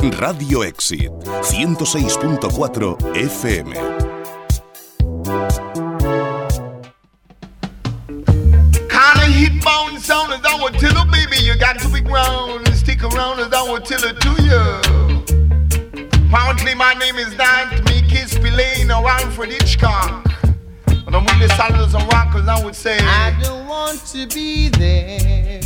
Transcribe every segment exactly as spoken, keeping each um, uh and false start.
Radio Exit, ciento seis punto cuatro F M. Hitbound sound as I would tell her, baby, you got to be ground and stick around as I would tell her to you. Apparently my name is not Mickey Spillane or Alfred Hitchcock, but I'm really solid as a rock as I would say. I don't want to be there.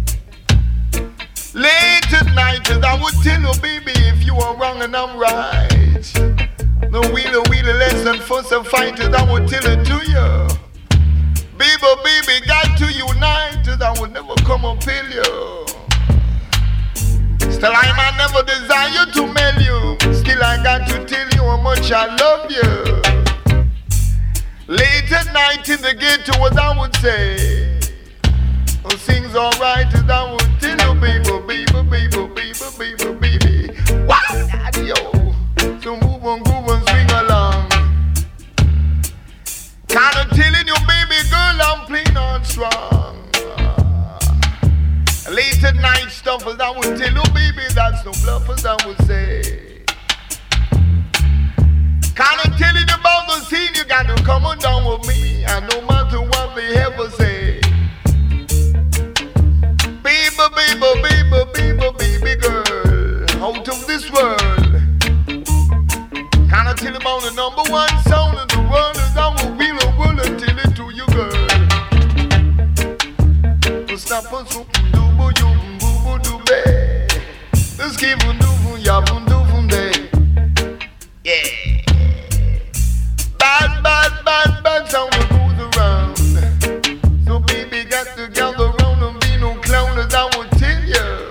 Late at night as I would tell her, baby, if you are wrong and I'm right. No wheeler, wheeler, less than fuss and fight as I would tell her to you. Baby, baby, got to unite, as I would never come and fail you. Still, I might never desire to mail you. Still, I got to tell you how much I love you. Late at night in the ghetto, as I would say, oh, things alright, as I would tell you, baby, baby, baby, baby, baby, baby. Wow, daddy, yo. So move on, groove and swing along. Kinda telling you, baby girl, I'm plain on strong. Uh, late at night stuff, as I would tell you, baby, that's no bluff, as I would say. Kinda telling you about the scene, you got to come on down with me, and no matter what they ever say. Baby, baby, baby, baby, baby girl, out of this world. Kinda tell you about the number one sound in the world, as I would wheel a world and tell it to you, girl. Stop us, do boo, you boo boo do be. Let's give a do for ya, do from there. Yeah. Bad, bad, bad, bad sound that goes around. So baby, got to gather round and be no clown, as I would tell you.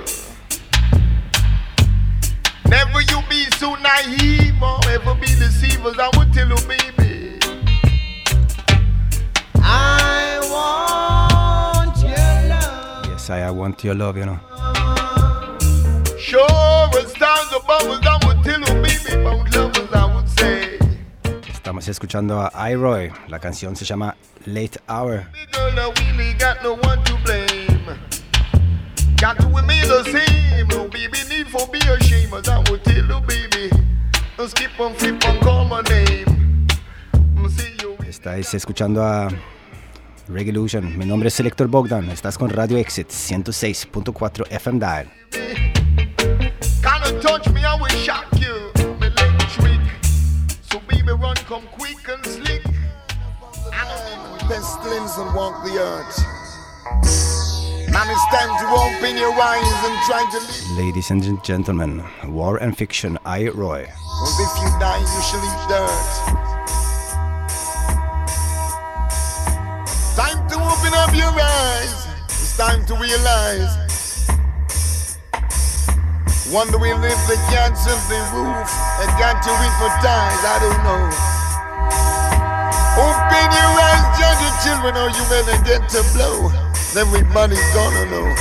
Never you be so naive or ever be deceived, as I would tell you, baby. I want your love. Yes, I, I want your love, you know. Sure, as stars above, as I would tell you, baby, about love, as I would say. Estamos escuchando a iRoy. La canción se llama Late Hour. Girl, I really got no one to blame. Got to remain the same. No baby need for be ashamed, as I would tell you, baby. Don't skip and flip and call my name. See you. Estáis escuchando a Reggaelution. Mi nombre es Selector Bogdan. Estás con Radio Exit ciento seis punto cuatro F M Dial. Kinda touch me, I will shock you. I'm electric. So baby, run, come quick and slick. Pestilence and walk the earth. Man, it's time to open your eyes and try to live. Ladies and gentlemen, War and Fiction, iRoy. Well, if you die, you shall eat dirt. Time to open up your eyes. It's time to realize. Wonder we live the cats of the roof and got to hypnotize. I don't know. Open your eyes, judge your children, or you better get to blow. Everybody's gonna know.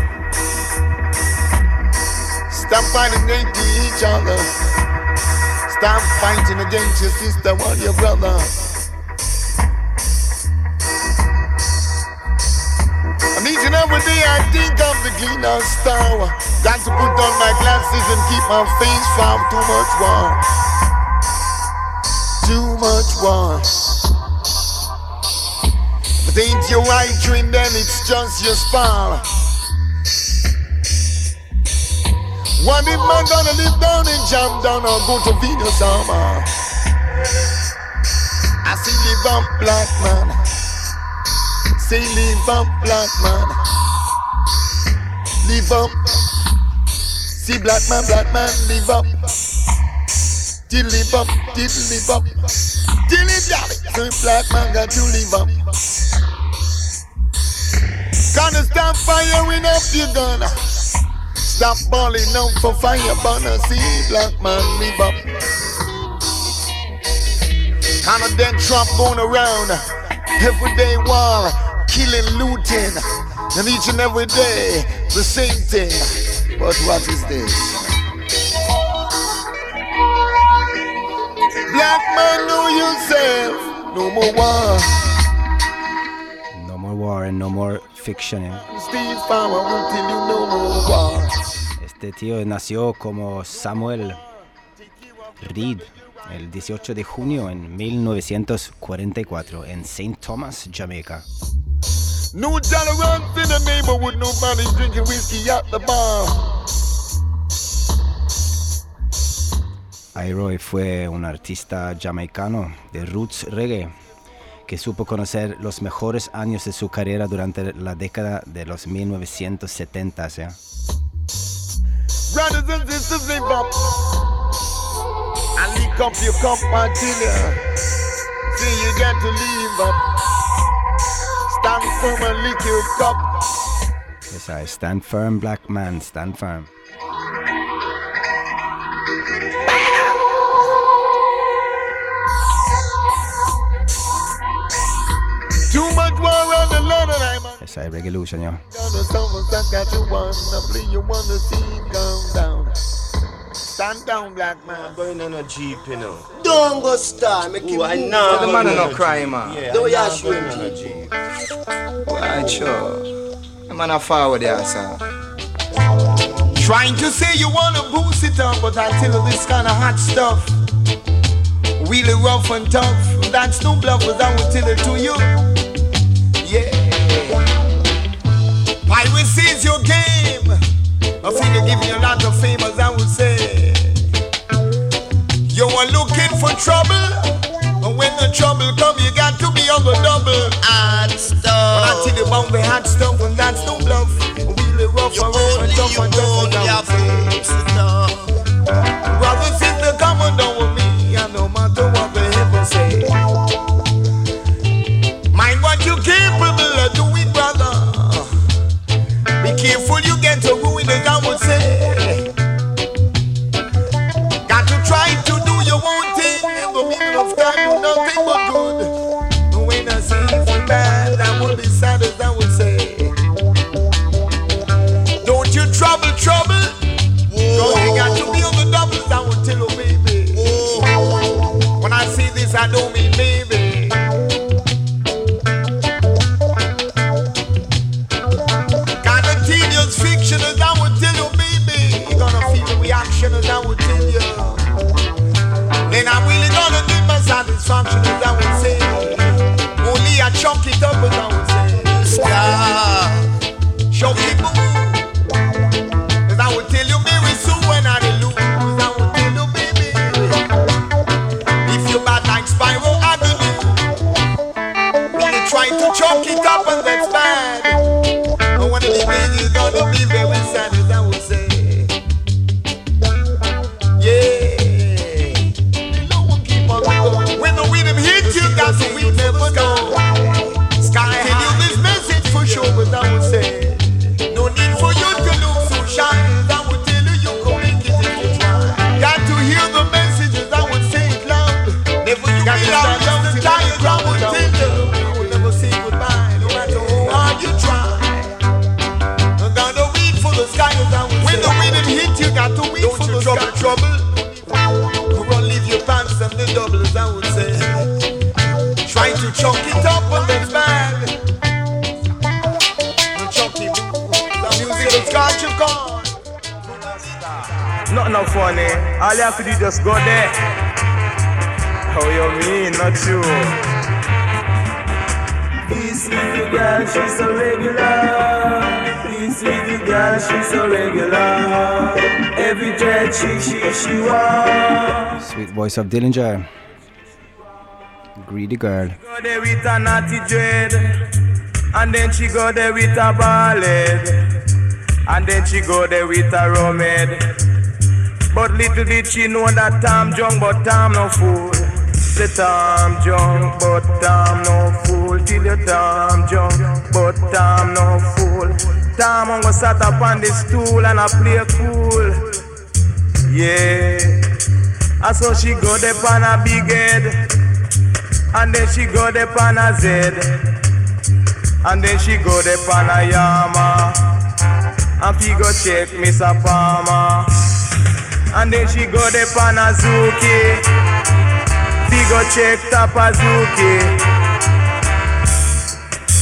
Stop fighting against each other. Stop fighting against your sister or your brother. And each and every day I think of the cleaner star. Got to put on my glasses and keep my face from too much war. Too much war. But ain't your right dream, then it's just your spar. What if man gonna live down and jump down or go to Venus or Mars? I say live up, black man. Say live up, black man. Live up. See black man, black man, live up. Till live up, till live up. Till live up. So black man got to live up. Gonna stop firing up your gun. Stop balling out for fire, burner. See black man, live up. Kinda dead trap going around. Everyday war, killing, looting. And each and every day, the same thing. But what is this? Black man, know yourself. No more war. No more war and no more fiction, eh? Steve Farmer will tell you no more war. Este tío nació como Samuel Reed el dieciocho de junio en mil novecientos cuarenta y cuatro en Saint Thomas, Jamaica. No dollar runs in the neighborhood, nobody drinking whiskey at the bar. Iroy fue un artista jamaicano de roots reggae que supo conocer los mejores años de su carrera durante la década de los mil novecientos setenta. ¿Sí? Brothers and sisters, live up and lick up your cup until you see you got to leave up. Stand firm and lick your cup. Yes, I stand firm, black man, stand firm. Too much war on the Lord and I'm on. Yes, I Revolution, yo. Down the someone that got you one, I play you want to see him come down. Stand down, black man. I'm going on a jeep, you know. Don't go star, make him Ooh, I move. know. The man no cry, man. Yeah, Don't I'm yash going him, on a jeep. Right, sure. The man a forward there, sir. Trying to say you want to boost it up, but I tell you this kind of hot stuff. Really rough and tough. That's no bluffers, I will tell it to you. Yeah. Piracy is your game. I think they give you a lot of fame, as I would say. You are looking for trouble, but when the trouble come, you got to be on the double. Hot stuff. When I tell you about the hot stuff, and that's no bluff. Really rough and rough and tough and tough and tough. Brother, sister, come on down with me, and no matter what the heaven say. Mind what you capable of doing, brother. Be careful you get to ruin it, I would say. Got to try to do your own thing. In the middle of time, do nothing but good. No way to see for bad, that would be sad as I would say. Don't you trouble, trouble. Whoa. You got to be on the doubles, I would tell you, baby. Whoa. When I say this, I don't mean baby. Fiction as I would tell you, baby. You're gonna feel the reaction as I would tell you. Then I'm really gonna give my satisfaction as I would say. Only I chunk it up as I would say. Stop. Chunk it move. As I would tell you, Mary Sue, when I lose. I would tell you, baby. If you're bad like Spyro Avenue, really trying to chunk it up and that's bad. One of the days is gonna be very sad, as I would say. Yeah, no one keep on going. When the rhythm hits you, got to we never know. Sky tell you this message for sure, as I would say. No need for you to look so shy, as I would tell you, you can make it if you try. Got to hear the message, as I would say it loud. Never you got to stand down to diagram, would tell you. You will never say goodbye, no matter how hard you try. When the rhythm hit you, got to wait for the trouble, trouble. Run, leave your pants and the doubles, I would say. Try to chunk it up when that's bad. No chunky, the music is got you gone. Not no funny. All you have to do is just go there. How you mean? Not you. This is the girl, she's a regular. This is the girl, she's a regular. Every dread she, she, she wants. Sweet voice of Dillinger. Greedy girl. She go there with a naughty dread. And then she go there with a ballad. And then she go there with a rumhead. But little did she know that Tom young, but Tom no fool. Say Tom young, but Tom no fool. Till you Tom young, but Tom no fool. Tom on go sat up on the stool and I play cool. Yeah. And so she go there on a big head. And then she go there on a Z. And then she go there on a Yama. And she go check Mister Palmer. And then she go there on a Zuki. She go check Tapazuki.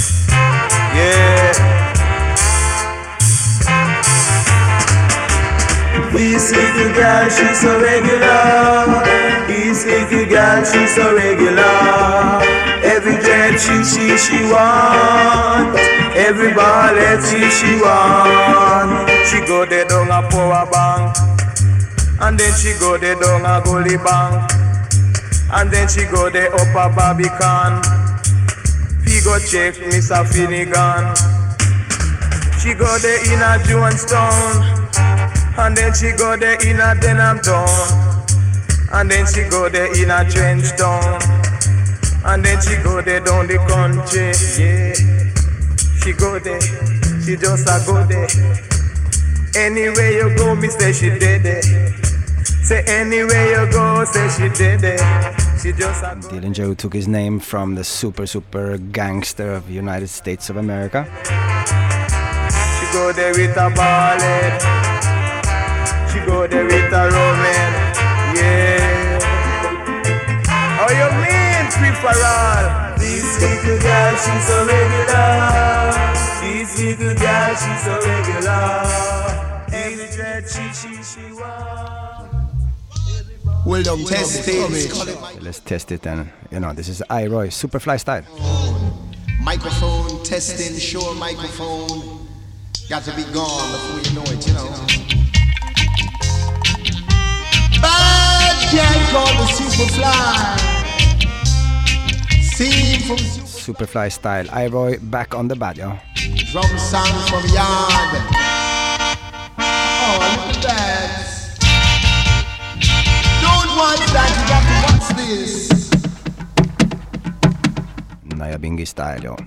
Yeah. This little girl, she's so regular. This little girl, she's so regular. Every dread she see she want. Every ball she she want. She go there down a power bank, and then she go there down a gully bank, and then she go there up a Barbican. He go check Mister Finnegan. She go there in a Jonestown, and then she go there in a Denham Town, and then she go there in a Trenchtown, and then she go there down the country. Yeah, she go there, she just a go there. Anywhere you go, me say she did it. Say anywhere you go, say she did it. She just a go. Dylan Joe took his name from the super super gangster of the United States of America. She go there with a ballad. She go there with a Roman. Yeah. Oh, you mean free for all? This little girl, she's so regular. This little girl, she's so regular. Every dread she, she, she wants. Well done, test it. Let's test it then. You know, this is I-Roy, Superfly style. Microphone testing, sure microphone. Got to be gone before you know it, you know. Bad gang called the Superfly. Singing from Superfly style. I-Roy back on the bat, yo. drum sound from yard. Oh, look at that. Don't watch that, you got to watch this. Naya Bingi style, yo.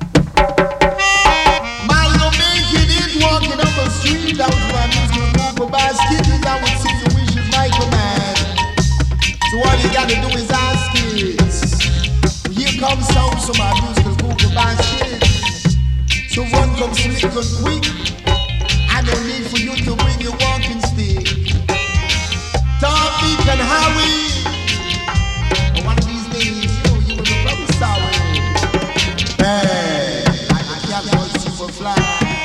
Man, you making it walking up the street out to my musical group of baskets. I would see you wish is my command. So all you gotta do is ask it. Here comes sounds from my musical group of baskets. So one comes slick and quick. I don't need for you to bring your walking stick. Tom, Beat and Howie. And one of these days, you know, you will be very sorry. Hey, I can't call Superfly.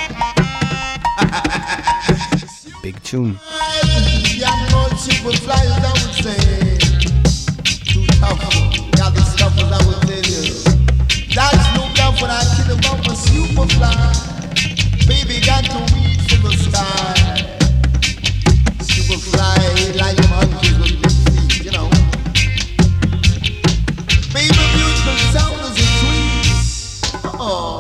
Big tune. Can't call Superfly, as I would say. Too tough. Got the stuff as I would tell you. That's no doubt when I kill about my Superfly. Baby got to reach for the sky. Superfly like monkeys with big feet, you know. Baby, beautiful sound as a tree. Oh,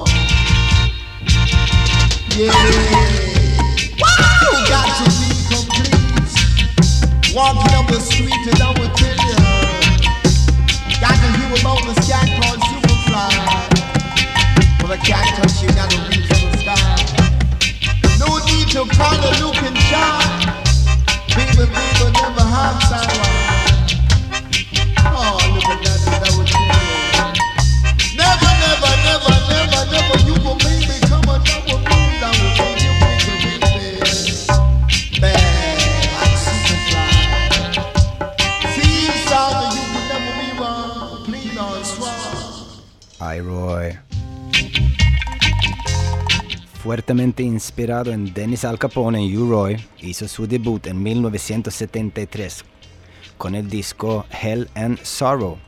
yeah. Wow, got to be complete. Walking up the street and I would tell you. Got to hear about the cat called Superfly. But I can't touch you, gotta reach for the sky. No need to call a looking shot. Baby, baby, never have someone. Oh, look at that, that was cool. Never, never, never, never, never, you will make me come on top of me. That will make you baby, baby. Bad, like Superfly. See, sound, you will never be wrong. Clean on strong. I-Roy. Fuertemente inspirado en Dennis Al Capone, U-Roy hizo su debut en mil novecientos setenta y tres con el disco Hell and Sorrow.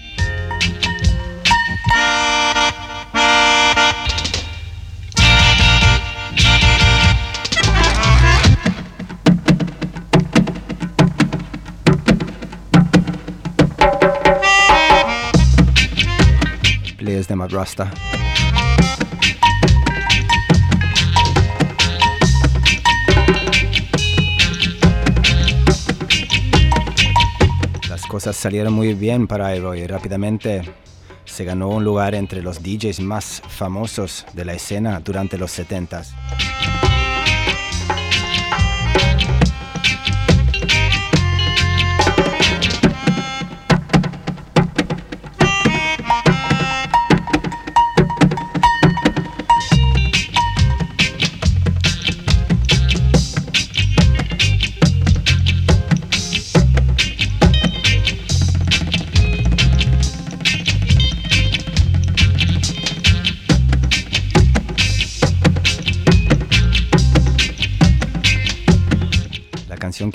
Players them at Rasta. Las cosas salieron muy bien para I-Roy y rápidamente se ganó un lugar entre los D Js más famosos de la escena durante los setentas.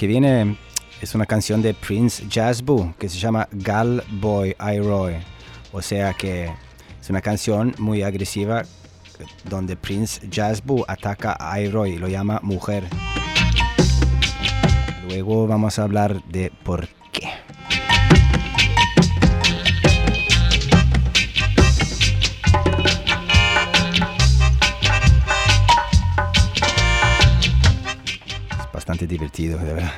que viene es una canción de Prince Jazzboo que se llama Gal Boy I Roy. O sea que es una canción muy agresiva donde Prince Jazzboo ataca a I-Roy y lo llama mujer. Luego vamos a hablar de por qué. Es bastante divertido, de verdad.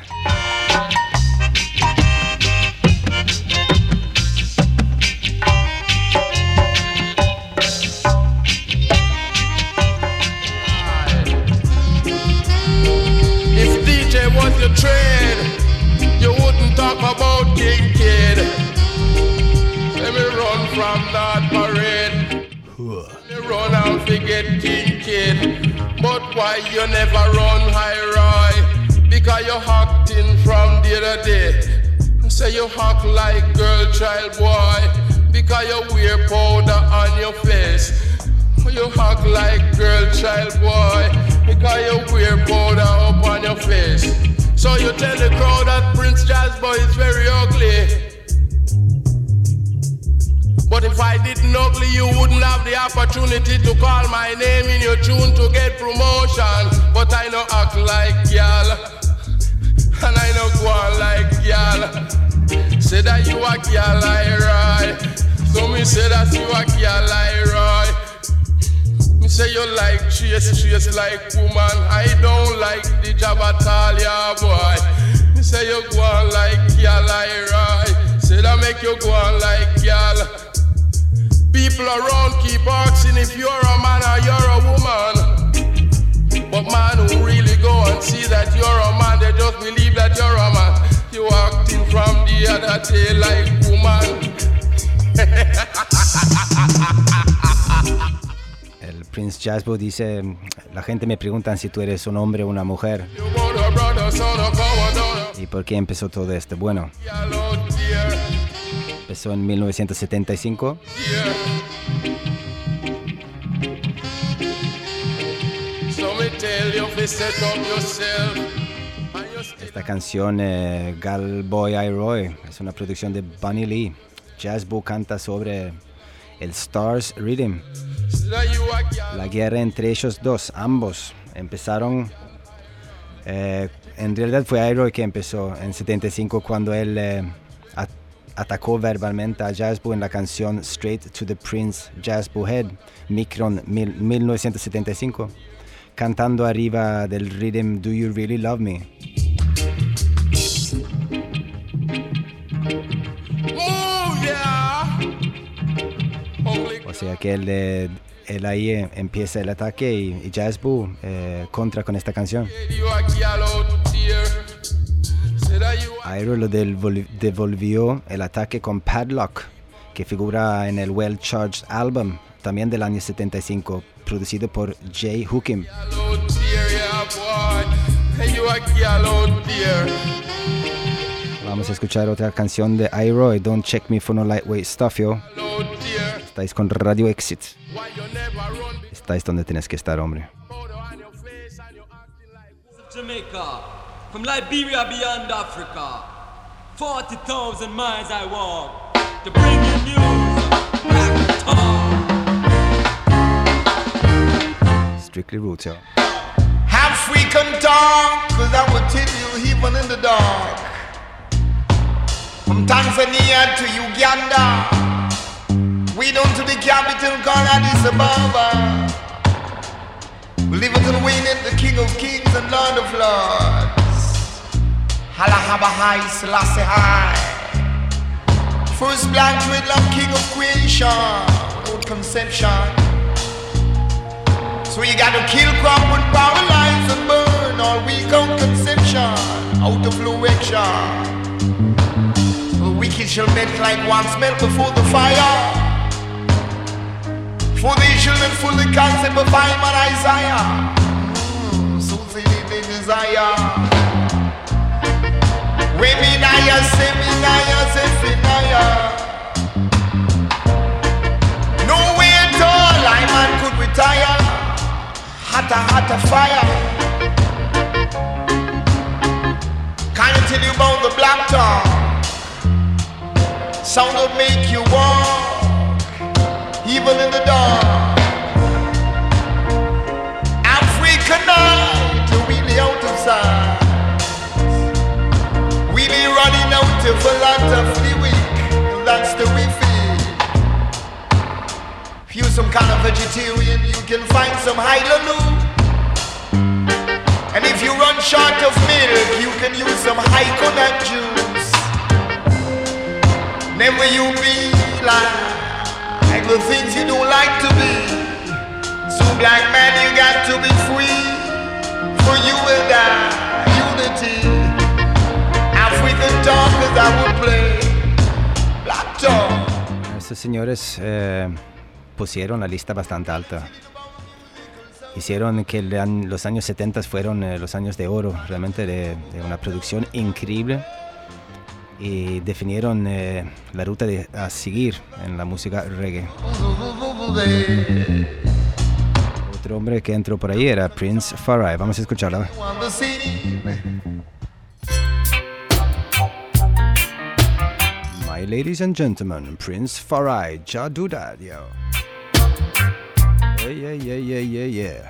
Was your trade, you wouldn't talk about King Kid. Let me run from that parade. Let me run and forget King Kid. But why you never run high, Roy? Because you acting from the other day. Say you act like girl child boy. Because you wear powder on your face. You act like girl child boy. Because you wear powder up on your face. So you tell the crowd that Prince Jazzboo is very ugly. But if I didn't ugly, you wouldn't have the opportunity to call my name in your tune to get promotion. But I know act like y'all, and I know go on like y'all. Say that you a y'all like Roy. So me say that you a y'all like Roy. Me say you like chase, chase like woman. I don't like the job at all, yeah, boy. Me say you go on like y'all like Roy. Say that make you go on like y'all. People around keep asking if you're a man or you're a woman. But man who really go and see that you're a man, they just believe that you're a man. You acting from the other day like woman. El Prince Jazzboo dice, la gente me pregunta si tú eres un hombre o una mujer. ¿Y por qué empezó todo esto? Bueno, empezó en mil novecientos setenta y cinco. Esta canción, eh, Gal Boy I Roy, es una producción de Bunny Lee. Jazzboo canta sobre el Stars Rhythm. La guerra entre ellos dos, ambos, empezaron... Eh, en realidad fue I-Roy que empezó en setenta y cinco cuando él eh, at- atacó verbalmente a Jazzboo en la canción Straight to the Prince Jazzboo Head, Micron, mil, mil novecientos setenta y cinco, cantando arriba del rhythm Do You Really Love Me? O sea que él, eh, él ahí eh, empieza el ataque y, y Jazzboo eh, contra con esta canción. I-Roy lo devol- devolvió el ataque con Padlock, que figura en el Well Charged Album, también del año setenta y cinco, producido por Jay Hookim. Vamos a escuchar otra canción de I-Roy, Don't Check Me for No Lightweight Stuff, yo. Estáis con Radio Exit. Estáis donde tenés que estar, hombre. Jamaica, from Liberia beyond Africa, forty thousand miles I walk to bring you news back to town. Strictly Roots, yo. African talk, cause I will tell you even in the dark. From Tanzania to Uganda, we down to the capital called Addis Ababa. We live until we in the King of Kings and Lord of Lords. Halahaba High, Selassie High. First black dreadlock King of creation, without conception. So you gotta kill, crop, and paralyze and burn all weak on conception, out of fluection. The wicked shall melt like one smelt before the fire. For they shall not fully concept of I man Isaiah. Mm, so they they desire. Weminaya, Seminaya, Zephaniah. No way at all I man could retire. Hotter, hotter fire. tell you about the black tongue. Sound will make you walk, even in the dark. African night, really out of sight. We be running out of a lot of the week, that's the we feel. If you're some kind of vegetarian, you can find some High-Loo. And if you run short of milk, you can use some high coconut juice. Never you be like, like the things you don't like to be. So black man, you got to be free. For you and I, unity. African talkers I will play. Black talk. Estos señores eh, pusieron la lista bastante alta. Hicieron que los años setenta fueron eh, los años de oro, realmente de, de una producción increíble, y definieron eh, la ruta de, a seguir en la música reggae. Otro hombre que entró por ahí era Prince Farai. Vamos a escucharla. My ladies and gentlemen, Prince Farai, ja do that, yo. Yeah, yeah, yeah, yeah, yeah, yeah.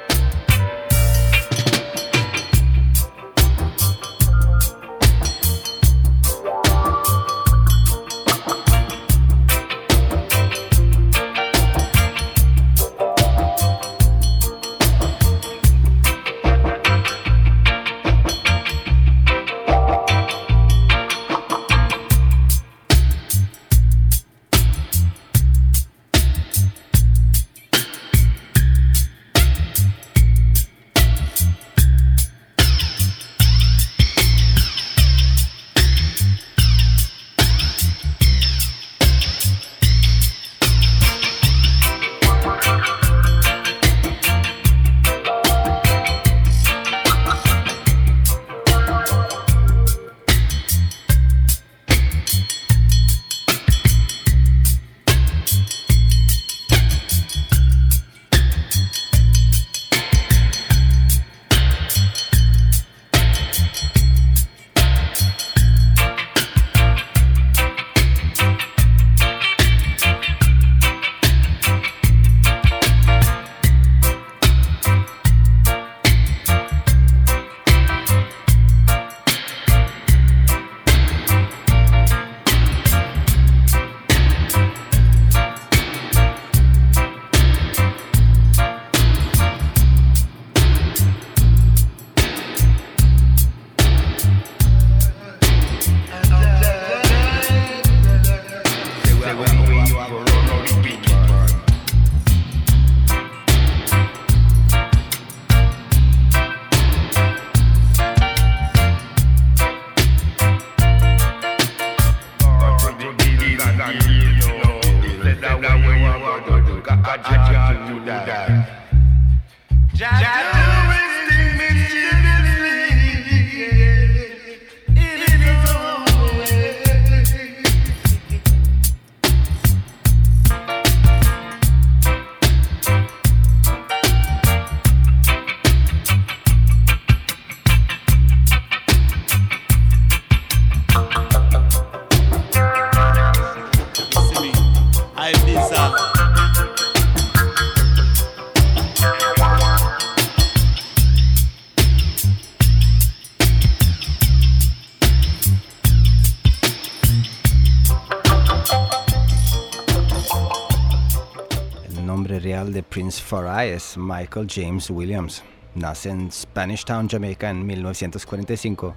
De Prince Farai es Michael James Williams. Nace en Spanish Town, Jamaica en mil novecientos cuarenta y cinco.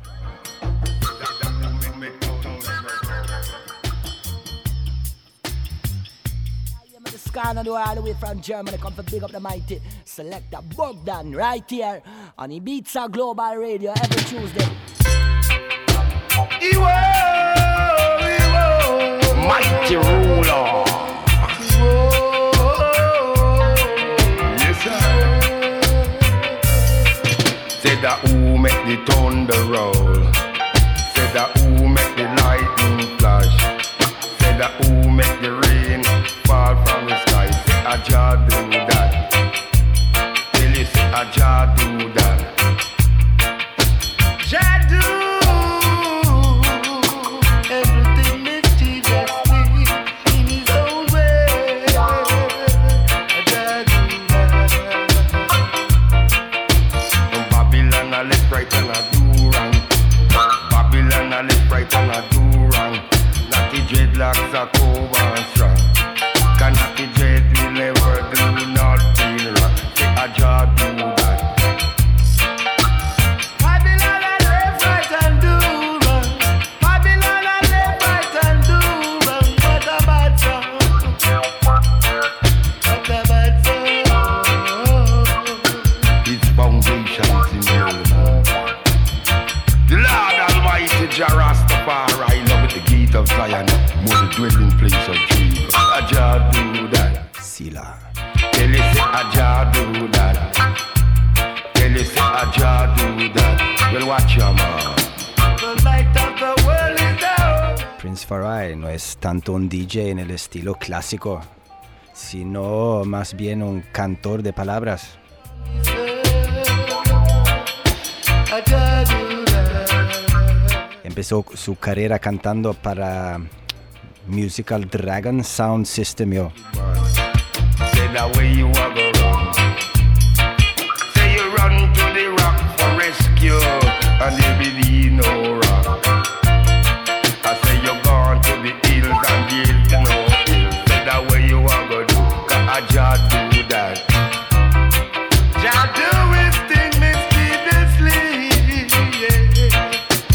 All the way from Germany, come to big up the mighty selector Bogdan right here on Ibiza Global Radio every Tuesday. Ewo, Ewo, mighty ruler. Say that who make the thunder roll. Say that who make the lightning flash. Say that who make the rain fall from the sky. Say a Jah do that. Tell you say a Jah do that. Jah do dreadlocks are cold and strong. Kanaki dread will never do nothing wrong. Say a jar do that. Babylon a left, right and do wrong. Babylon a left, right and do wrong. What a bad song. What a bad song. Its foundation is in the the Lord Almighty Jah Rastafari, love with the gate of Zion, more the dwelling place of Jesus. A Jah do that. Sila. Tell you say a Jah do that. Tell you say a Jah do that. Well, watch your man. The light of the world is down. Prince Farai no es tanto un D J en el estilo clásico, sino más bien un cantor de palabras. A Jah do. Empezó su carrera cantando para Musical Dragon Sound System, yo. Say that way you are go wrong. Say you run to the rock for rescue, and there be no rock. I say you gone to the hills and the hills to no hills. Say that way you are go do, 'cause a Jah do that. Jah do his thing mysteriously, yeah.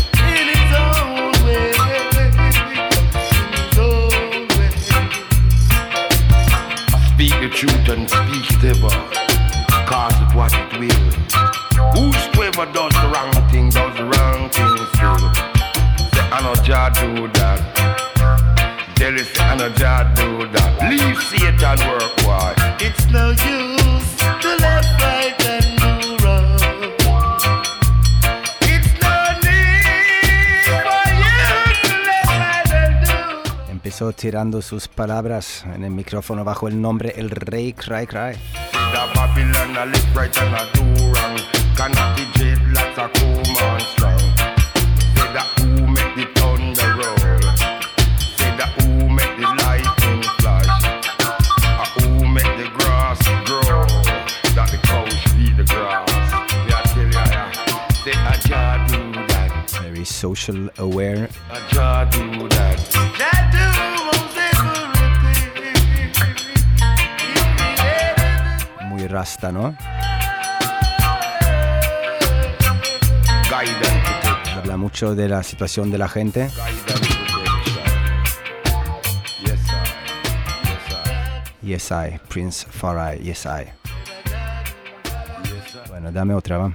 Speak the truth and speak it ever, cause it what it will. Whosoever does the wrong thing, does the wrong thing still. Say I know Jah do that. Tell you say I know Jah do that. Leave Satan work, why? It's no use to left, right and do wrong. It's no need for you to left, right and do wrong. Empezó tirando sus palabras en el micrófono bajo el nombre El Rey Cry Cry. The Babylon a left, right and a do wrong. Cannot be dreadlocks a come on strong. Say that who make the thunder roll. Say that who make the lightning flash. Or who make the grass grow. That the cows feed the grass. Yeah, I tell you, yeah. Say a Jah do that. Very social aware. A Jah do that. Jah do Muy rasta, ¿no? Habla mucho de la situación de la gente. Yes I, Prince Farai, yes I. Bueno, dame otra, va.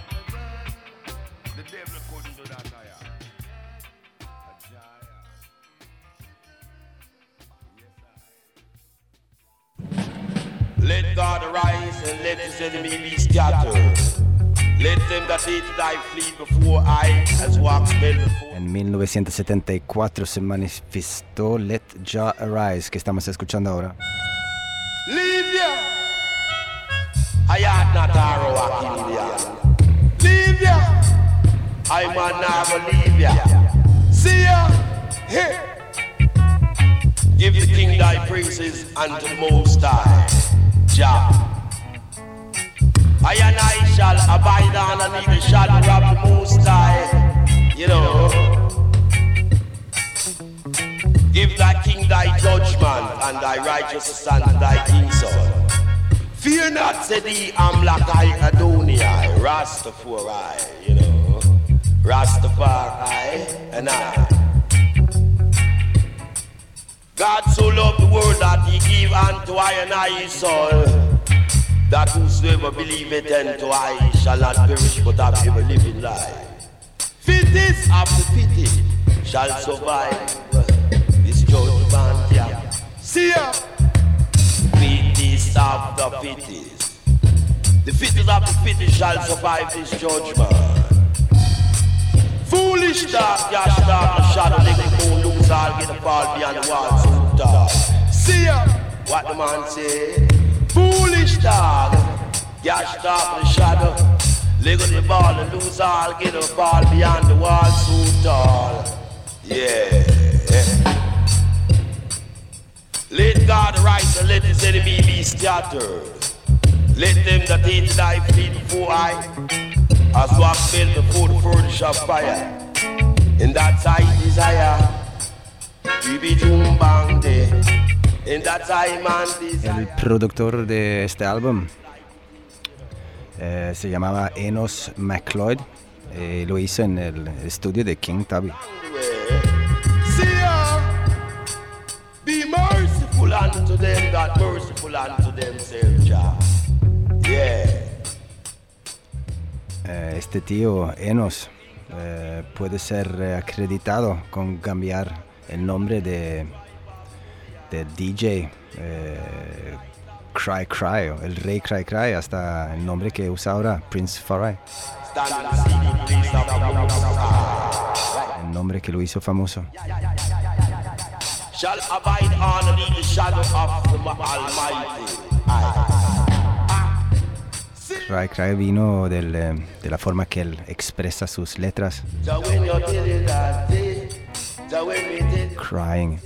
Let God arise and let his enemy be scattered. Let them that hate thy flee before I, as wax men before. En mil novecientos setenta y cuatro se manifestó Let Jah Arise, que estamos escuchando ahora. Libya, I had not Arawak in Libya. Libya, I man never Libya. See ya, here. Give the king thy praises unto the Most High, Jah. I and I shall abide underneath the shadow of the Most High. You know, give thy king thy judgment and thy righteousness unto thy king's son. Fear not, said he, Amlakai Adonai, Rastafari, you know, Rastafari and I. God so loved the world that he gave unto I and I his soul, that whosoever believeth unto I shall not perish but have everlasting life. Fittest of the fitted shall survive this judgment. Yeah. See ya. Fittest of the fittest. The fittest of the fittest shall survive this judgment. Foolish dog, Josh dog, a shadow, they can go lose all, get a fall beyond the wall, so dog. See ya. What the man say? Foolish dog, Josh dog, the shadow, leg on the ball and lose all, get a ball beyond the wall, so tall. Yeah. Let God arise and let his enemy be scattered. Let them that hate thy flee before I, as wax fell before the furnace of fire. In that I desire, El productor de este álbum eh, se llamaba Enos McLeod y lo hizo en el estudio de King Tubby. Be merciful unto them that merciful unto themselves, Jah. Yeah. Eh, este tío Enos eh, puede ser eh, acreditado con cambiar el nombre de, de D J eh, Cry Cry, o el rey Cry Cry, hasta el nombre que usa ahora Prince Farai. El nombre que lo hizo famoso. Shall abide underneath the shadow of the Almighty. Cry Cry vino del, eh, de la forma que él expresa sus letras. Crying.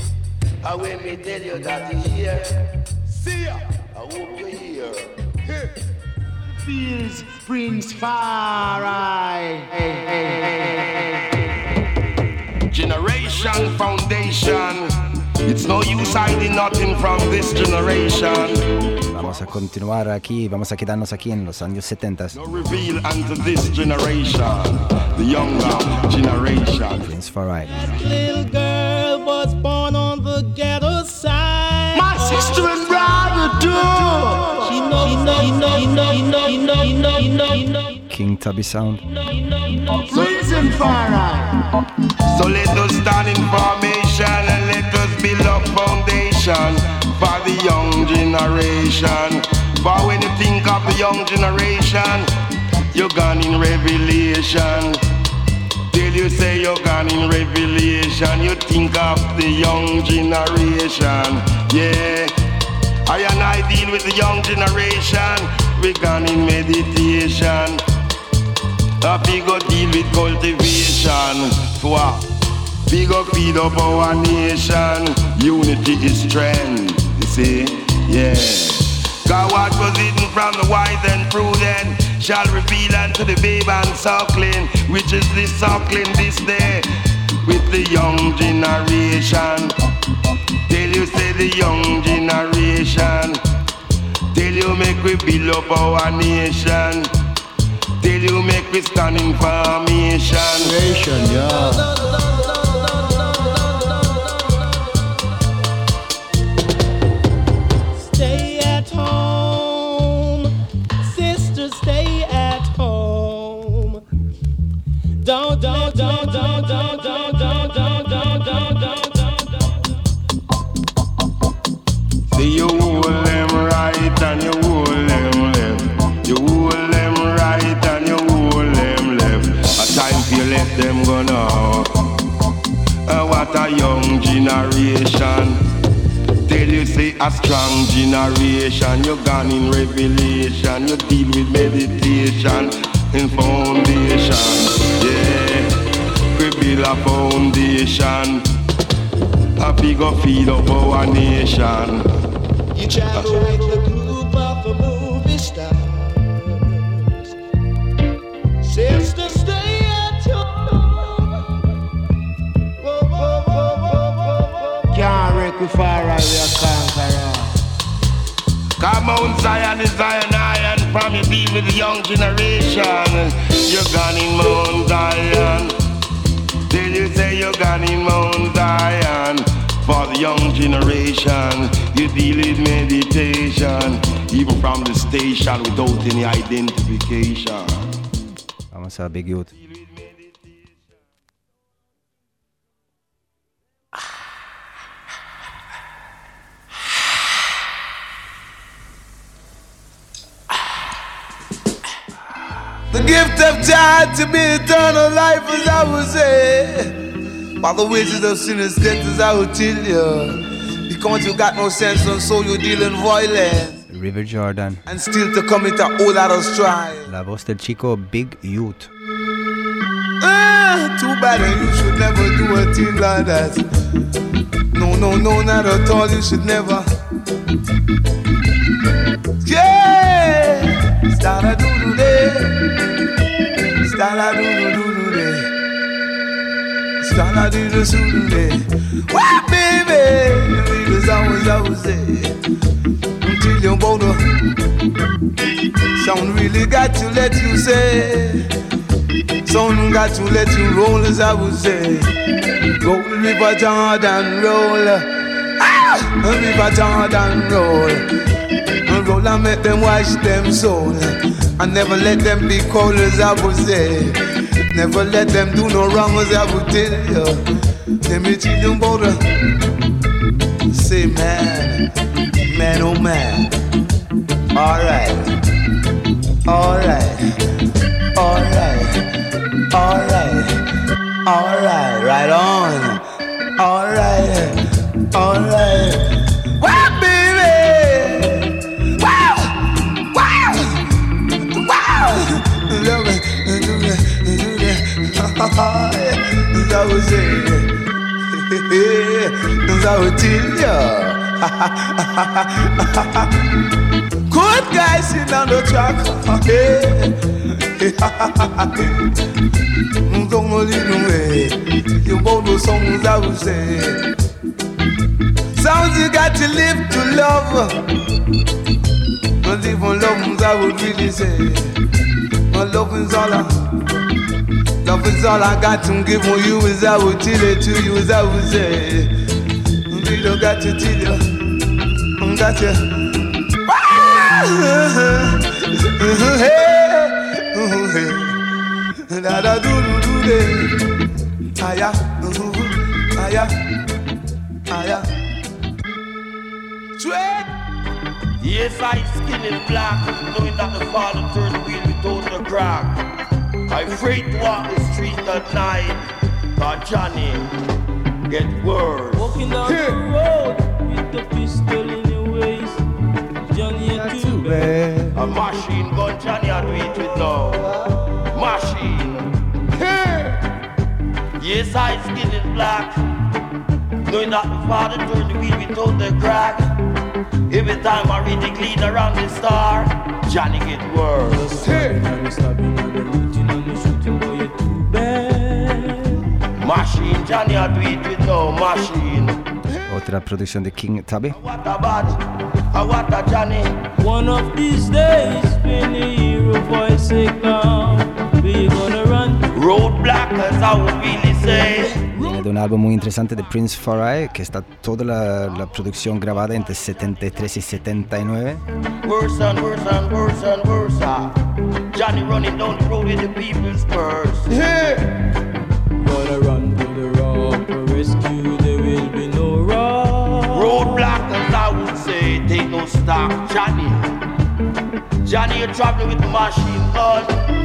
Feels Prince Farai. Generation foundation. It's no use hiding nothing from this generation. Vamos a continuar aquí, vamos a quedarnos aquí en los años setenta. No reveal unto this generation, the younger generation. Prince Farai. That little girl was born on the ghetto side. My sister and brother too. She know, she know, she know, she know, she know, she know, she know, she know, she know. King Tubby sound. Prince and Farai. So let us stand in formation and let us build up foundation for the young generation. For when you think of the young generation, you're gone in revelation. Till you say you're gone in revelation, you think of the young generation. Yeah, I and I deal with the young generation. We gone in meditation. We go deal with cultivation. Swap. We go feed up our nation. Unity is strength. You see? Yeah. God, what was hidden from the wise and prudent shall reveal unto the babe and suckling, which is the suckling this day with the young generation. Tell you say the young generation. Tell you make we build up our nation. Tell you make we stand in formation. Nation, yeah. Stay at home, sister, stay at home. Don't, don't, don't, don't, don't, don't, don't, don't, don't, don't, don't, don't. See you hold them right and you hold them left. You hold them right and you hold them left. A time for you let them go now. Uh, what a young generation. Tell you say a strong generation. You gone in revelation. You deal with meditation in foundation. Yeah, we build a foundation. Happy go feed up our nation. You try to write the group of a movie stars. Sister, stay at home. Whoa, whoa, whoa, whoa, whoa. Can't record Farai, we are conqueror. Come on, Zion is Zion iron. From you deal with the young generation. You're gone in Mount Zion. Till you say you're gone in Mount Zion. For the young generation, you deal with meditation. Even from the station without any identification. Vamos a Big Youth. The gift of God to be eternal life, as I would say. By the wages of sin is death, as I would tell you. Because you got no sense and so you deal in violence. River Jordan. And still to commit a whole lot of strife. La voz del chico Big Youth. Ah, too bad, and you should never do a thing like that. No, no, no, not at all, you should never. Yeah! Start do do day. Start do do do do day. Sana di the Sunday. Wow, baby, the sounds I would say. Until your border, sound really got to let you say. Sound got to let you roll, as I would say. Roll the river Jordan, roll. Ah, the river Jordan, roll. Roll and make them wash them soul. And never let them be cold, as I would say. Never let them do no wrong, as I would tell you. Let me tell you about the say man, man oh man. Alright, alright, alright, alright, alright, right on. Alright, alright. Wow, baby! Wow! Wow! Wow! Love it. That was it. That was it. Good guys sitting on the track. Don't leave no way. You both those songs I would say. Sounds you got to live to love. Not even love, I would really say. My love is all I, love is all I got to give on you. Is I would tell it to you, as I would say. We don't got to tell you, got to. Da da do do do de, aya, aya, aya. Sweat. Yes, I skin is black, knowing that the father turned the wheel without the crack. I'm afraid to walk the street at night, but Johnny get worse. Walking down the road with the pistol in your waist, Johnny ain't too bad. A machine gun, Johnny, I do it with now. Machine. Yes, I skin is black, knowing that the father turned the wheel without the crack. Every time I read the clean around the star, Johnny get worse. Hey. Machine, Johnny, I do it with no machine. Otra producción de King Tubby. What a bad, what a Johnny. One of these days, when the hero voice say come, we gonna run. Road black, as I would really say. Viene de un álbum muy interesante de Prince Farai, que está toda la, la producción grabada entre setenta y tres y setenta y nueve. Worse and worse and worse and worse. Johnny running down the road with the people's purse. Yeah. Gonna run to the rock for rescue, there will be no rock. Road black, as I would say, take no stock. Johnny, Johnny, you're traveling with the machine gun.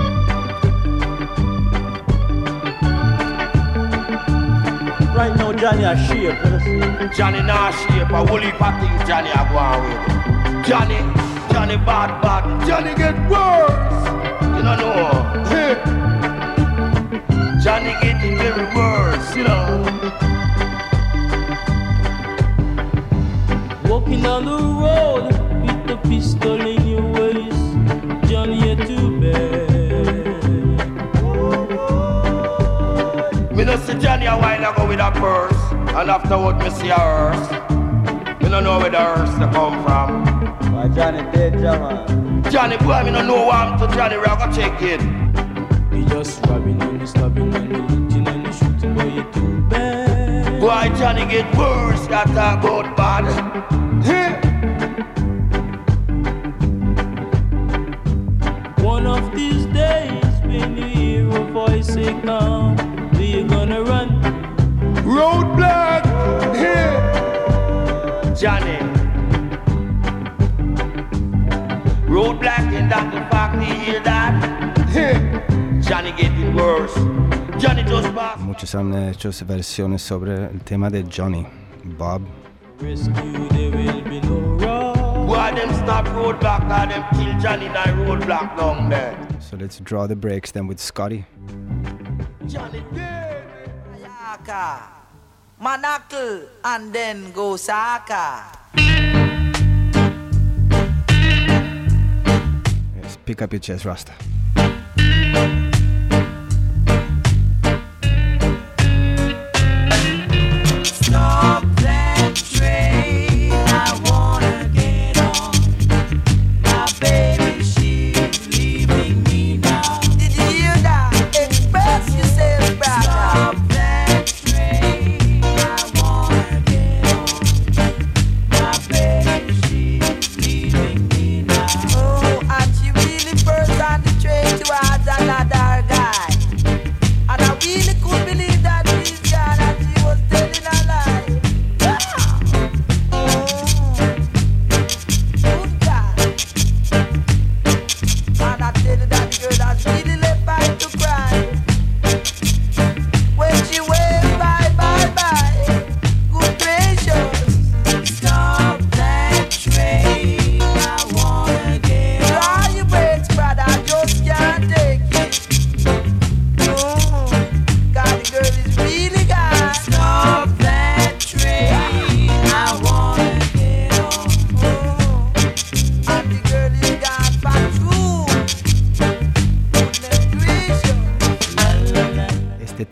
Right now, Johnny a shape, you see? Johnny not shape, a whole heap of things Johnny a go on with. Johnny, Johnny bad bad, Johnny get worse. You don't know. Hey. Johnny getting very worse, you know. Walking on the road with the pistol in your waist, Johnny, you're too bad. Me no see Johnny a while ago with a purse, and afterward me see a hearse. Me no know where the hearse to come from. Why Johnny dead, Jama? Johnny boy, me no know what I'm to Johnny, we are gonna check it. We just robbing and we stabbing and we looting and we shooting, boy you too bad. Boy Johnny get worse, you talk about bad. One of these days when you hear a voice say come, we gonna run. Roadblock, here, Johnny. Roadblock and that the fact you hear that? Johnny getting worse. Johnny just passed. Muchos han hecho versiones sobre el tema de Johnny, Bob. Rescue, there will be no road. Why them stop roadblock and them kill Johnny in a roadblock down there? So let's draw the breaks then with Scotty. Johnny dead. Ayaka, Manakal, and then go Saka. Yes, pick up your chest, Rasta.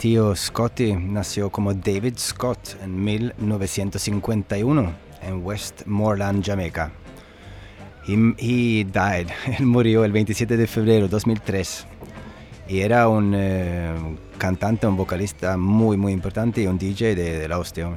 tío Scotty nació como David Scott en mil novecientos cincuenta y uno en Westmoreland, Jamaica. He, he died, él murió el veintisiete de febrero de dos mil tres. Y era un eh, cantante, un vocalista muy, muy importante y un D J de, de la hostia.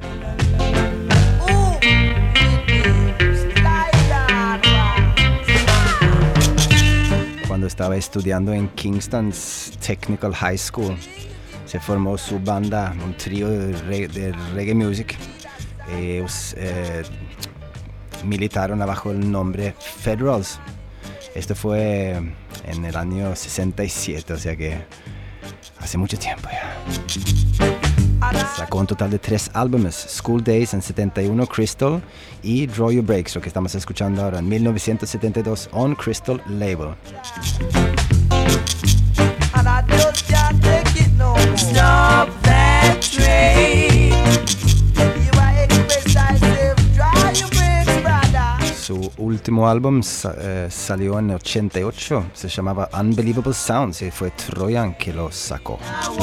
Cuando estaba estudiando en Kingston's Technical High School, se formó su banda, un trío de, re, de reggae music. Ellos eh, militaron bajo el nombre Federals. Esto fue en el año sesenta y siete, o sea que hace mucho tiempo ya. Sacó un total de tres álbumes: School Days en setenta y uno, Crystal, y Draw Your Breaks, lo que estamos escuchando ahora, en mil novecientos setenta y dos, on Crystal Label. Stop that train. Su último álbum eh, salió en ochenta y ocho, se llamaba Unbelievable Sounds y fue Troyan que lo sacó.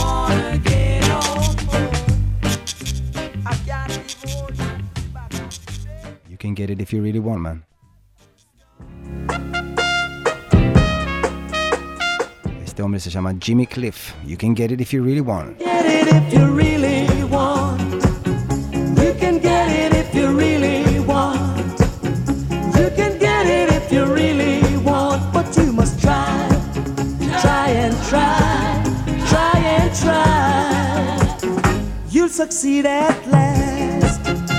You can get it if you really want, man. Este hombre se llama Jimmy Cliff. You can get it if you really want. Get it if you really want. You can get it if you really want. You can get it if you really want, but you must try, try and try, try and try. You'll succeed at last.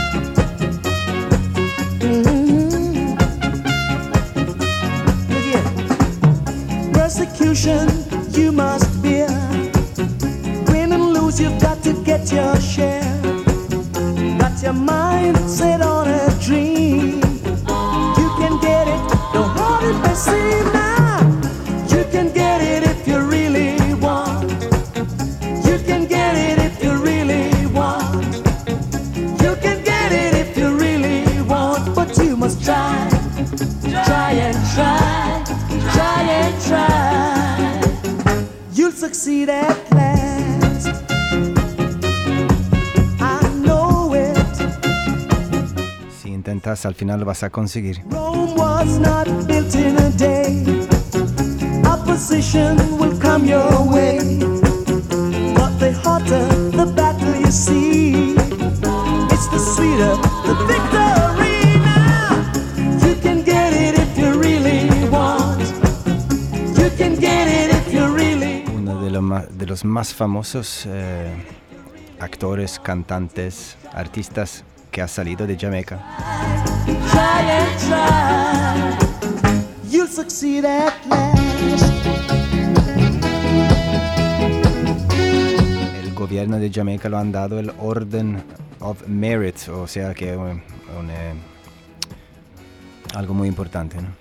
Mm-hmm. Look here. Persecution you must bear. Win and lose, you've got to get your share. Got your mind set on a dream. Get it, don't hold it by seem now. You can get it if you really want. You can get it if you really want. You can get it if you really want, but you must try, try and try, try and try. You'll succeed at last. I know it. Si intentas, al final lo vas a conseguir. Rome was not built in a day. Opposition will come your way, but the hotter the battle you see, it's the sweeter the victory. Now you can get it if you really want. You can get it if you really want. Uno de, lo ma- de los más famosos eh, actores, cantantes, artistas que ha salido de Jamaica. Try and try, you'll succeed at last. El gobierno de Jamaica lo han dado el Orden of Merit, o sea que un, un, eh, algo muy importante, ¿no?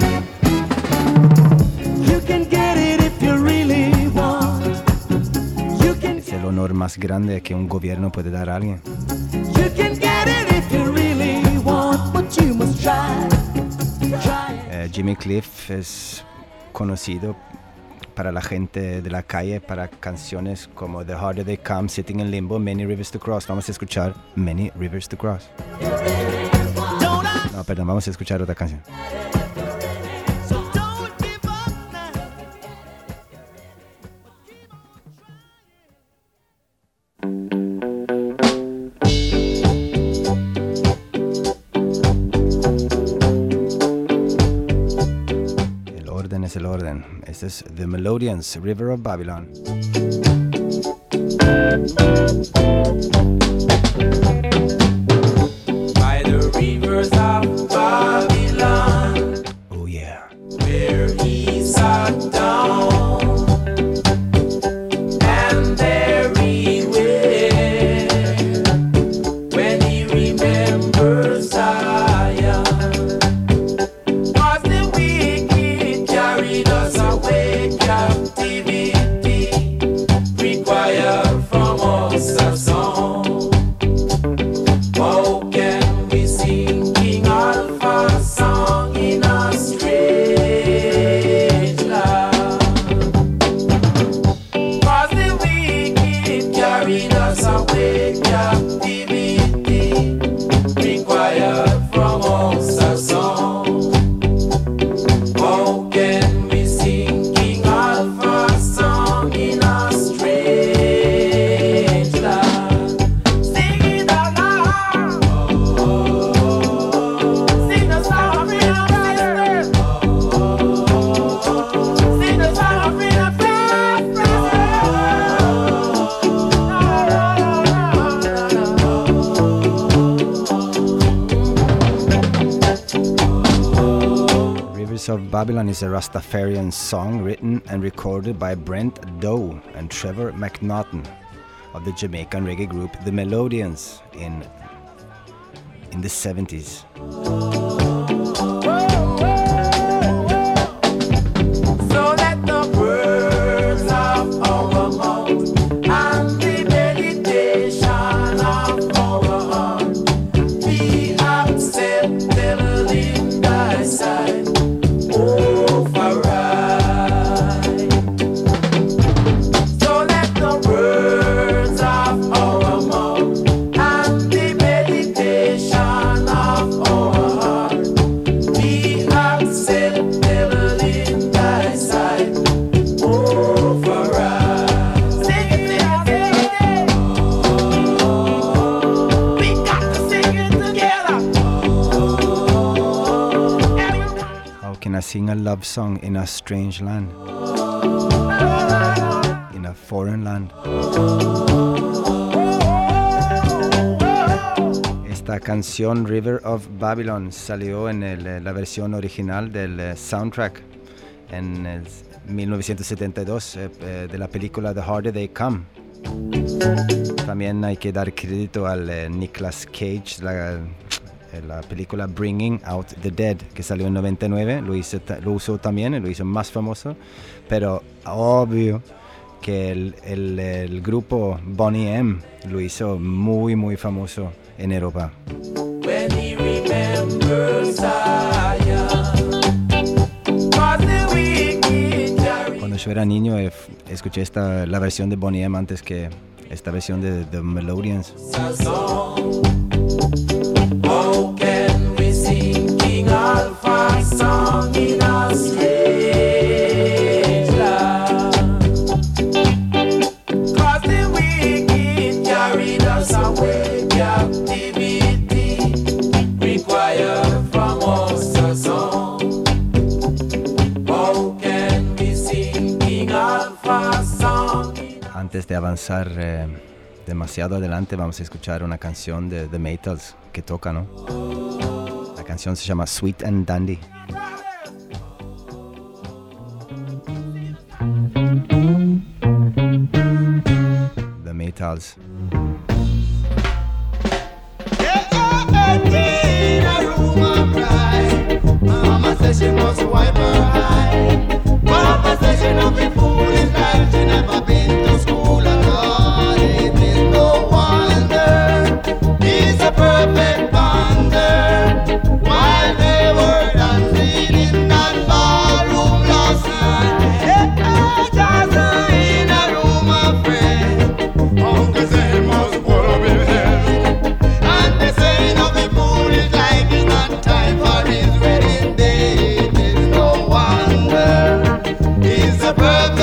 You can get it if you really want. You can Es el honor más grande que un gobierno puede dar a alguien. You can get it if you really want, but you must try. Try. Eh, Jimmy Cliff es conocido para la gente de la calle para canciones como The Harder They Come, Sitting in Limbo, Many Rivers to Cross. Vamos a escuchar Many Rivers to Cross. No, perdón, vamos a escuchar otra canción. Es el orden. Este es The Melodians, River of Babylon. By the rivers of Babylon, oh yeah, where he sat down, and there he went when he remembers Zion. Captivity require from us a song. Rivers of Babylon is a Rastafarian song written and recorded by Brent Doe and Trevor McNaughton of the Jamaican reggae group The Melodians in, in the seventies. Sing a love song in a strange land, in a foreign land. Esta canción River of Babylon salió en el, la versión original del soundtrack en el mil novecientos setenta y dos eh, eh, de la película The Harder They Come. También hay que dar crédito al eh, Nicolas Cage, la, la película Bringing Out the Dead, que salió en noventa y nueve, lo, hizo, lo usó también, lo hizo más famoso, pero obvio que el, el, el grupo Boney M lo hizo muy muy famoso en Europa. When he remembers Zion, cuando yo era niño eh, escuché esta, la versión de Boney M antes que esta versión de The Melodians. How can we sing King Alpha's song in a strange land? 'Cause the wicked carried us away, captivity required from us a song. How can we sing King Alpha's song? Antes de avanzar eh, demasiado adelante, vamos a escuchar una canción de The Maytals que toca, ¿no? La canción se llama Sweet and Dandy. The Maytals. Mama says she must wipe her eye. Papa says she not be foolish like she never been to school at all. It is no wonder he's a perfect bonder. While they were dancing in that ballroom last night, just in a room of friends. Uncle said he must put up his head, and they say not be foolish like it's not time for his wedding day. It is no wonder he's a perfect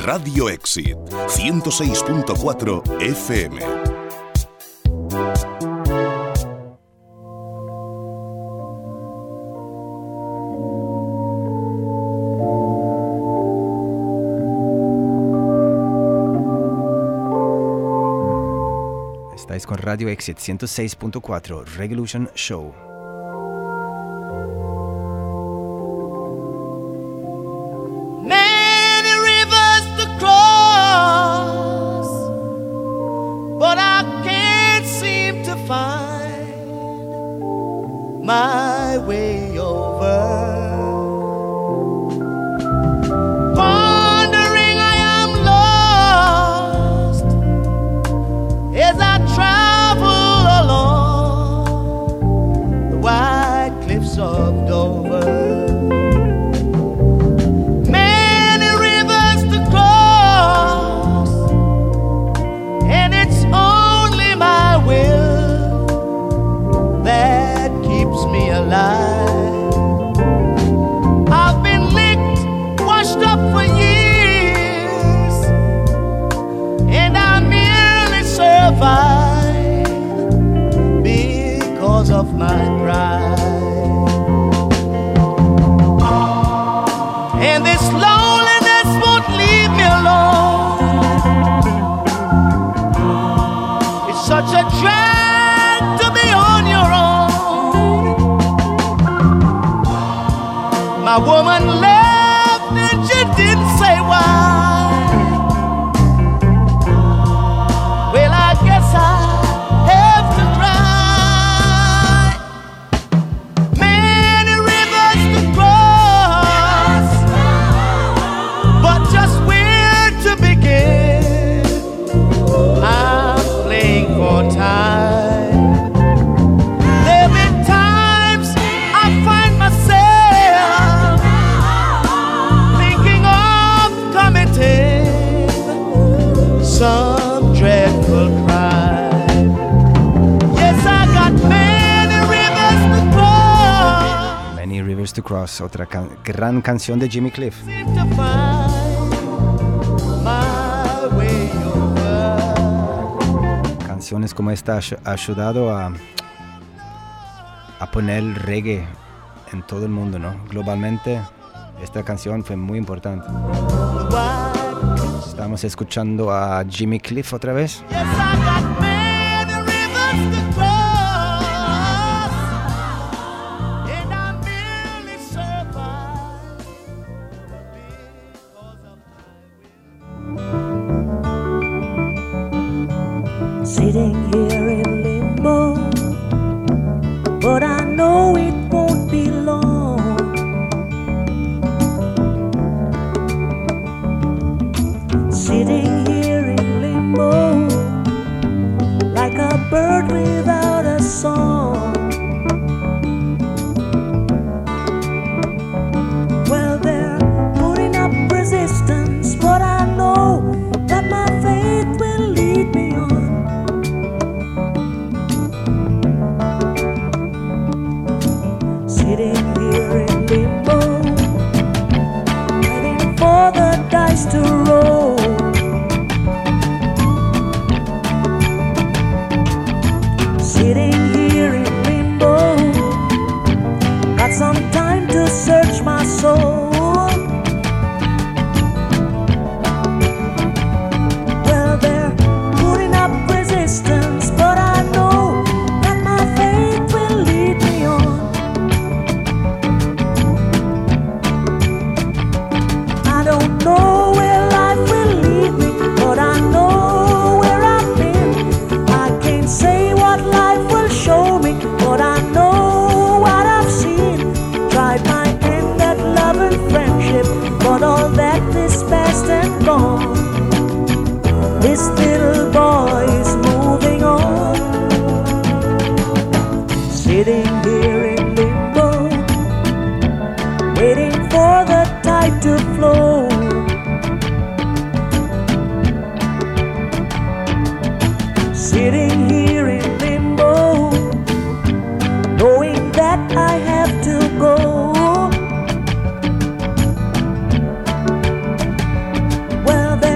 Radio Exit ciento seis punto cuatro F M. Estáis con Radio Exit ciento seis punto cuatro Revolution Show. Many rivers to cross, but I can't seem to find my way over. Wandering I am lost as I travel along the white cliffs of Dover. Many rivers to cross, and it's only my will that keeps me alive. I've been licked, washed up for years, and I merely survive because of my pride. And this loneliness won't leave me alone. It's such a drag to be on your own. My woman left and she didn't say why. Well, I guess I have to cry. Many rivers to cross, but just where to begin? I'm playing for time. There've been times I find myself thinking of committing some dreadful crime. Yes, I got many rivers to cross. Many Rivers to Cross, otra can- gran canción de Jimmy Cliff. Seem to find my way over. Canciones como esta ha ayudado a, a poner el reggae en todo el mundo, ¿no? Globalmente, esta canción fue muy importante. Estamos escuchando a Jimmy Cliff otra vez. Yes, I got many rivers to cross, and I merely survive because of my will. Sitting here in limbo, but I know it won't be long. Sitting here in limbo, like a bird without a song. Well, they're putting up resistance, but I know that my faith will lead me on. Sitting here in limbo, waiting for the dice to roll. Sitting here in limbo, got some time to search my soul. Well, they're putting up resistance, but I know that my faith will lead me on. I don't know where life will lead me, but I know where I've been. I can't say what life will show me, but I know what I've seen. Tried my hand at love and friendship, but all that is past and gone. This little boy is moving on. Sitting here in limbo, waiting for the tide to flow. Sitting here in limbo, knowing that I have to go. Well,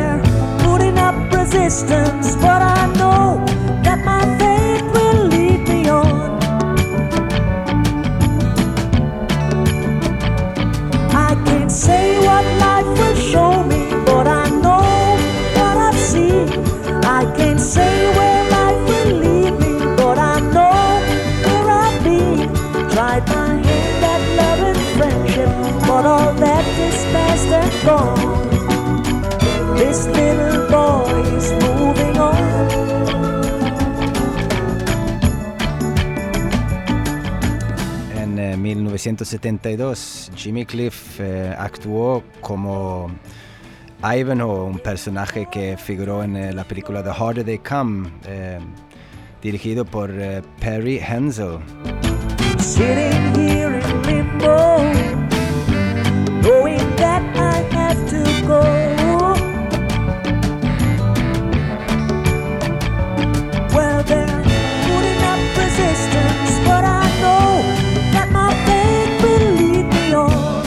resistance, but I know that my faith will lead me on. I can't say what life will show me, but I know what I've seen. I can't say where life will lead me, but I know where I've been. Tried my hand at love and friendship, but all that is past and gone. This little boy is moving on. En eh, mil novecientos setenta y dos, Jimmy Cliff eh, actuó como Ivanhoe, un personaje que figuró en eh, la película The Harder They Come, eh, dirigido por eh, Perry Hensel. Sitting here in limbo, knowing that I have to go. Well, they're putting up resistance, but I know that my faith will lead me on.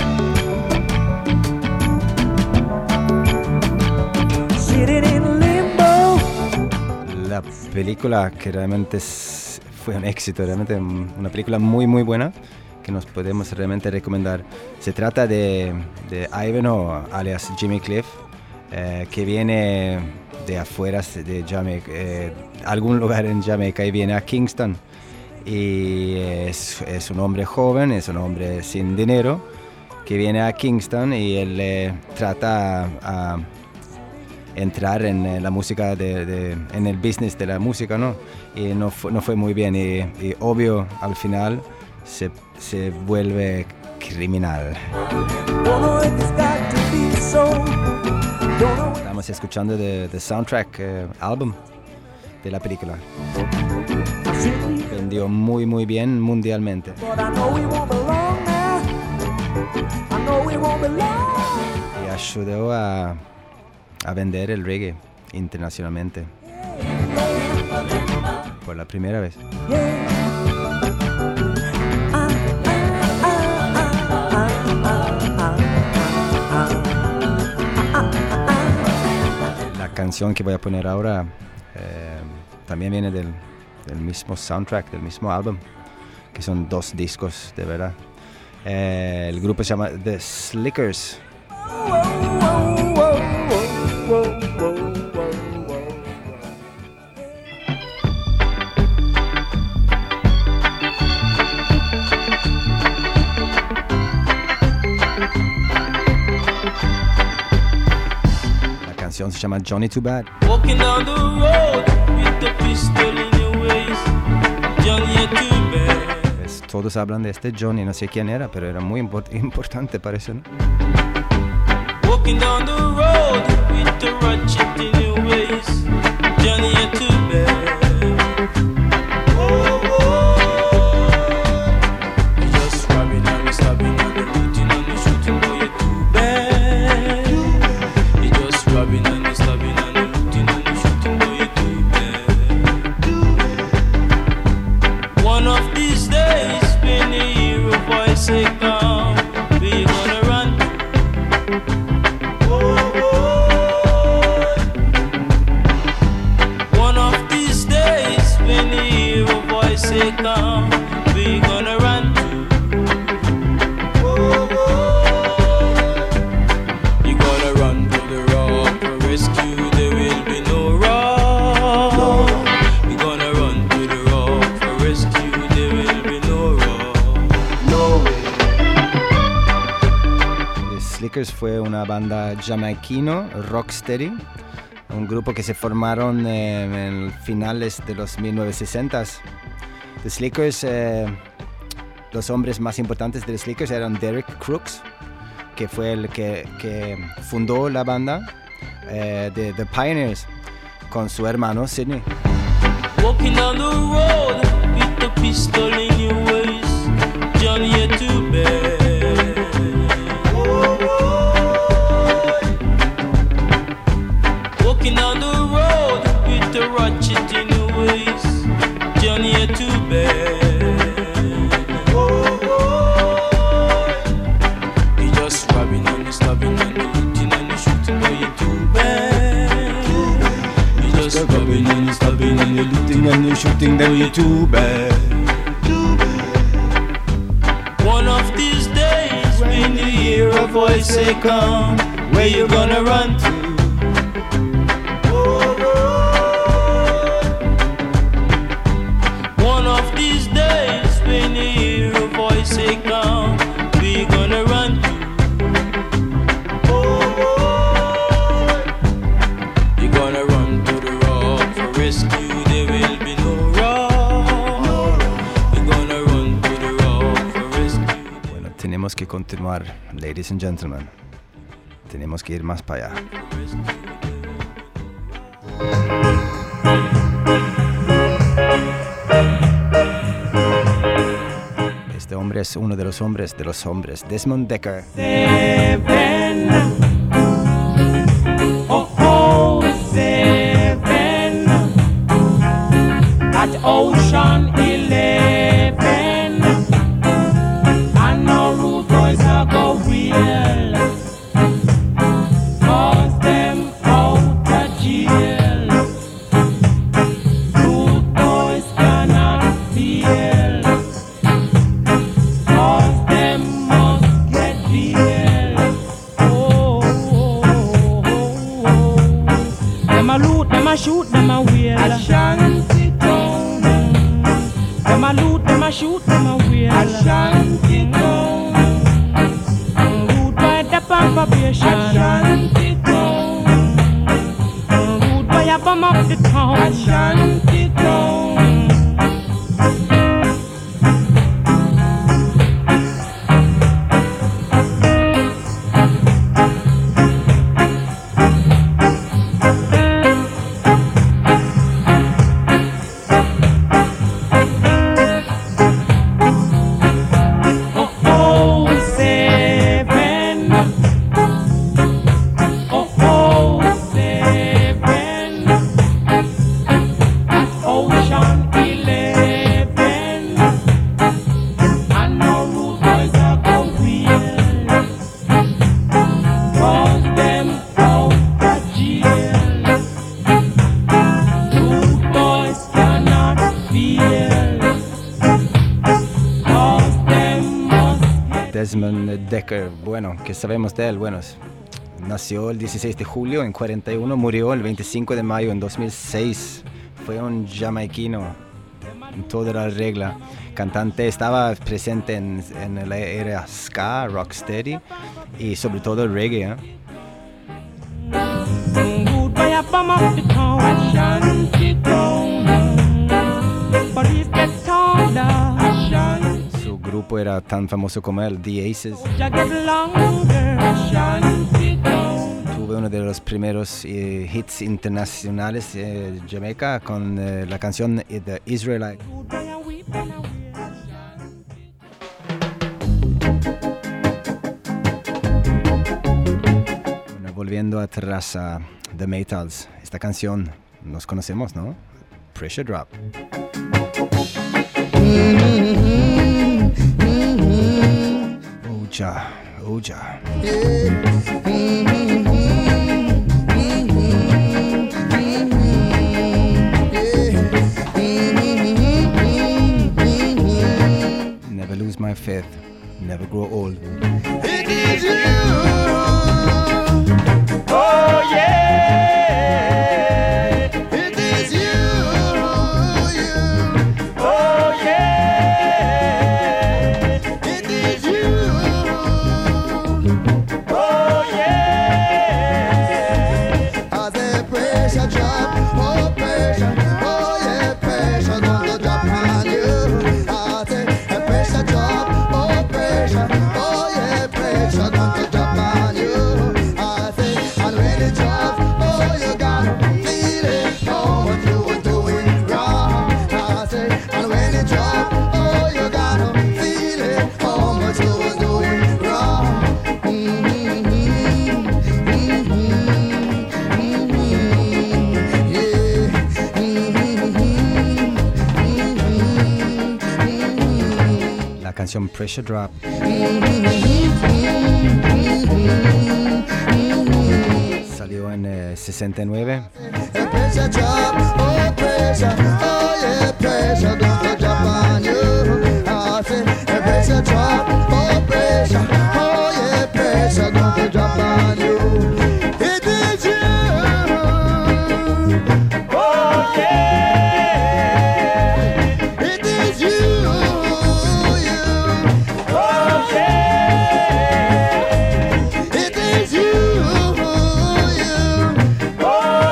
Sitting in limbo. La película que realmente es, fue un éxito, realmente una película muy muy buena que nos podemos realmente recomendar. Se trata de, de Ivanhoe, alias Jimmy Cliff, eh, que viene de afuera de Jamaica, eh, algún lugar en Jamaica, y viene a Kingston. Y es, es un hombre joven, es un hombre sin dinero, que viene a Kingston y él eh, trata a, a entrar en la música, de, de, en el business de la música, ¿no? Y no fue, no fue muy bien, y, y obvio al final se, se vuelve criminal. Estamos escuchando the, the soundtrack uh, album de la película. Vendió muy muy bien mundialmente. Y ayudó a, a vender el reggae internacionalmente por la primera vez. La canción que voy a poner ahora eh, también viene del, del mismo soundtrack, del mismo álbum, que son dos discos de verdad. Eh, el grupo se llama The Slickers. La canción se llama Johnny Too Bad. Walking down the road with the pistol in your waist, Johnny Too Bad. Es, todos hablan de este Johnny, no sé quién era, pero era muy import- importante, parece, ¿no? Walking down the road with the ratchet in your waist, Johnny Too Bad. Oh, oh. You're just robbing and stabbing and looting and shooting, boy, you're too bad. You're just robbing and stabbing and looting and shooting, boy, you're too bad. One of these days, when you hear a voice say come, we gonna run. One of these days, when you hear a voice say come, we gonna run. You gotta run to the rock for rescue, there will be no rock. You gonna run to the rock for rescue, there will be no rock. No way. The Slickers fue una banda jamaiquino, rocksteady, un grupo que se formaron eh, en finales de los mil novecientos sesentas. The Slickers, eh, los hombres más importantes de The Slickers eran Derek Crooks, que fue el que, que fundó la banda eh, de The Pioneers, con su hermano Sidney. Walking down the road with the pistol in your waist, Johnny, you're too bad. Walking down the road with the ratchet in your waist, Johnny, you're too bad. You just robbing and stabbing and looting and shooting, boy, you're too bad. You you're clubbing and you're stubbing and you're looting and you're shooting, then you're too bad. One of these days, when you hear a voice say, come, where you gonna run to? One of these days, when you hear a voice say, come, where you gonna run to? You're gonna run to the rock for rescue, there will be no rock. You're gonna run to the rock for rescue. Bueno, tenemos que continuar, ladies and gentlemen. Tenemos que ir más para allá. Este hombre es uno de los hombres de los hombres, Desmond Dekker. Seven. Oh, oh, seven. At Ocean Eleven. I know rude boys are go real. Cause them out of jail. Rude boys cannot feel. Cause them must get real. Oh, oh, oh, oh. Them a loot, them a shoot, them a wheel. A shanty town. Them a loot, them a shoot, them a wheel. A shanty town. Rude by the probation. A shanty town. Rude by a bum up the town. A shanty town. Desmond Dekker, bueno, ¿qué sabemos de él? Bueno, nació el dieciséis de julio en cuarenta y uno, murió el veinticinco de mayo en dos mil seis. Fue un jamaiquino en toda la regla. Cantante, estaba presente en, en la era ska, rocksteady y sobre todo el reggae. ¿eh? Su grupo era tan famoso como él, The Aces. Tuve uno de los primeros eh, hits internacionales de eh, Jamaica con eh, la canción The Israelite. Bueno, volviendo atrás a The Maytals, esta canción nos conocemos, ¿no? Pressure Drop. Oja, Oja. Never lose my faith, never grow old. It is you. Oh yeah. It is you. You. Oh yeah. It is you. Oh yeah. As the pressure drop, oh pressure, oh yeah, pressure gonna drop on you. As the pressure drop, oh pressure, oh yeah, pressure gonna drop on you. I say, and when it drops, oh you gotta feel it, know what you were doing wrong. I say, and when it drops, oh you gotta feel it, know what you were doing wrong. Mm-hmm, mm-hmm, mm-hmm, yeah. Mm-hmm, La canción Pressure Drop salió en eh, sesenta y nueve. pressure drop, oh pressure, oh yeah, pressure going to drop on you. I say, the pressure drop, oh pressure, oh yeah, pressure going to drop on you. It is you, oh yeah, it is you, you, oh yeah, it is you, you, oh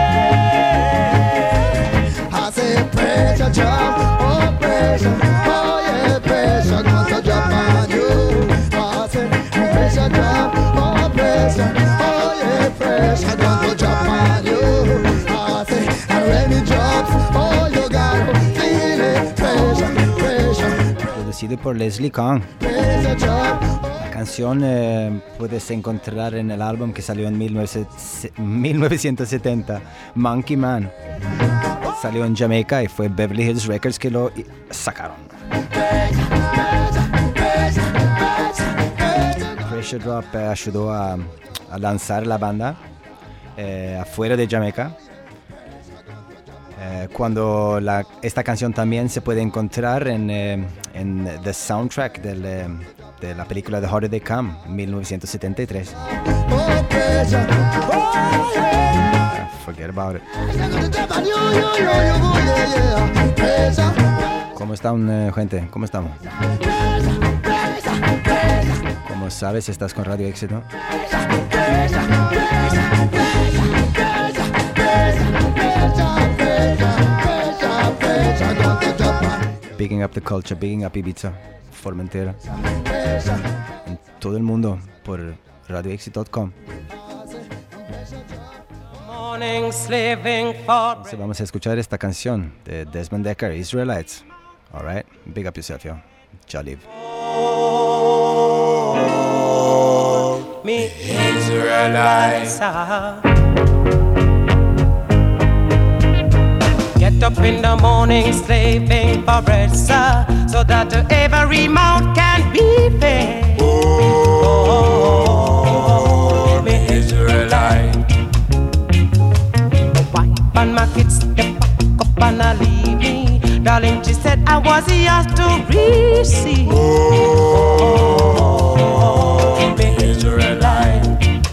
yeah. I say pressure drop, oh pressure, oh yeah, pressure going to drop on you. I say pressure drop, oh pressure, oh yeah, pressure going to drop on you. I say when it drops, oh you gotta feel it, pressure, pressure, Producido por Leslie Kahn. pressure drop. La canción eh, puedes encontrar en el álbum que salió en mil novecientos setenta, Monkey Man. Salió en Jamaica y fue Beverly Hills Records que lo sacaron. Pressure Drop eh, ayudó a, a lanzar la banda eh, afuera de Jamaica. Eh, cuando la, esta canción también se puede encontrar en, eh, en the soundtrack del, eh, de la película The Harder They Come, mil novecientos setenta y tres. Forget about it. ¿Cómo están, eh, gente? ¿Cómo estamos? Como sabes, estás con Radio Éxito. Bigging up the culture, bigging up Ibiza, Formentera, en todo el mundo por radio éxito punto com. Entonces vamos a escuchar esta canción de Desmond Dekker, Israelites. Alright, big up yourself, yo. Jaliv. Me Israelites. Get up in the morning, slaving for bread, sir, so that every mouth can be fed. Oh, me Israelite. The wife and my kids, they pack up and I leave me. Darling, she said I was yours to receive. Oh, me Israelite.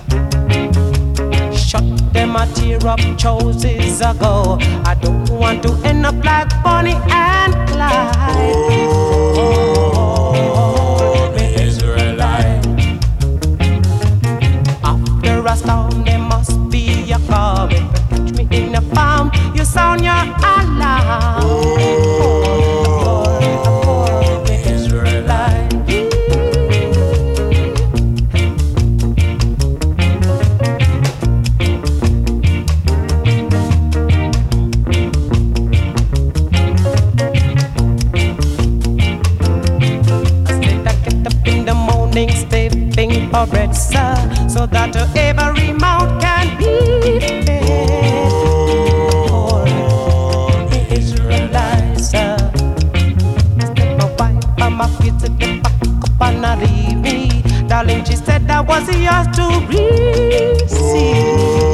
Shut them a tear up choices ago. I don't want to end up like Bonnie and Clyde. Oh, me Israelite. After a storm, there must be a calm. If you catch me in the farm, you sound your alarm. Oh, me Israelite. Stepping for bread, sir, so that every mouth can be fed. Oh, the Israelites, sir. Step my wife and my kids at the back up and I leave me. Darling, she said I was yours to receive.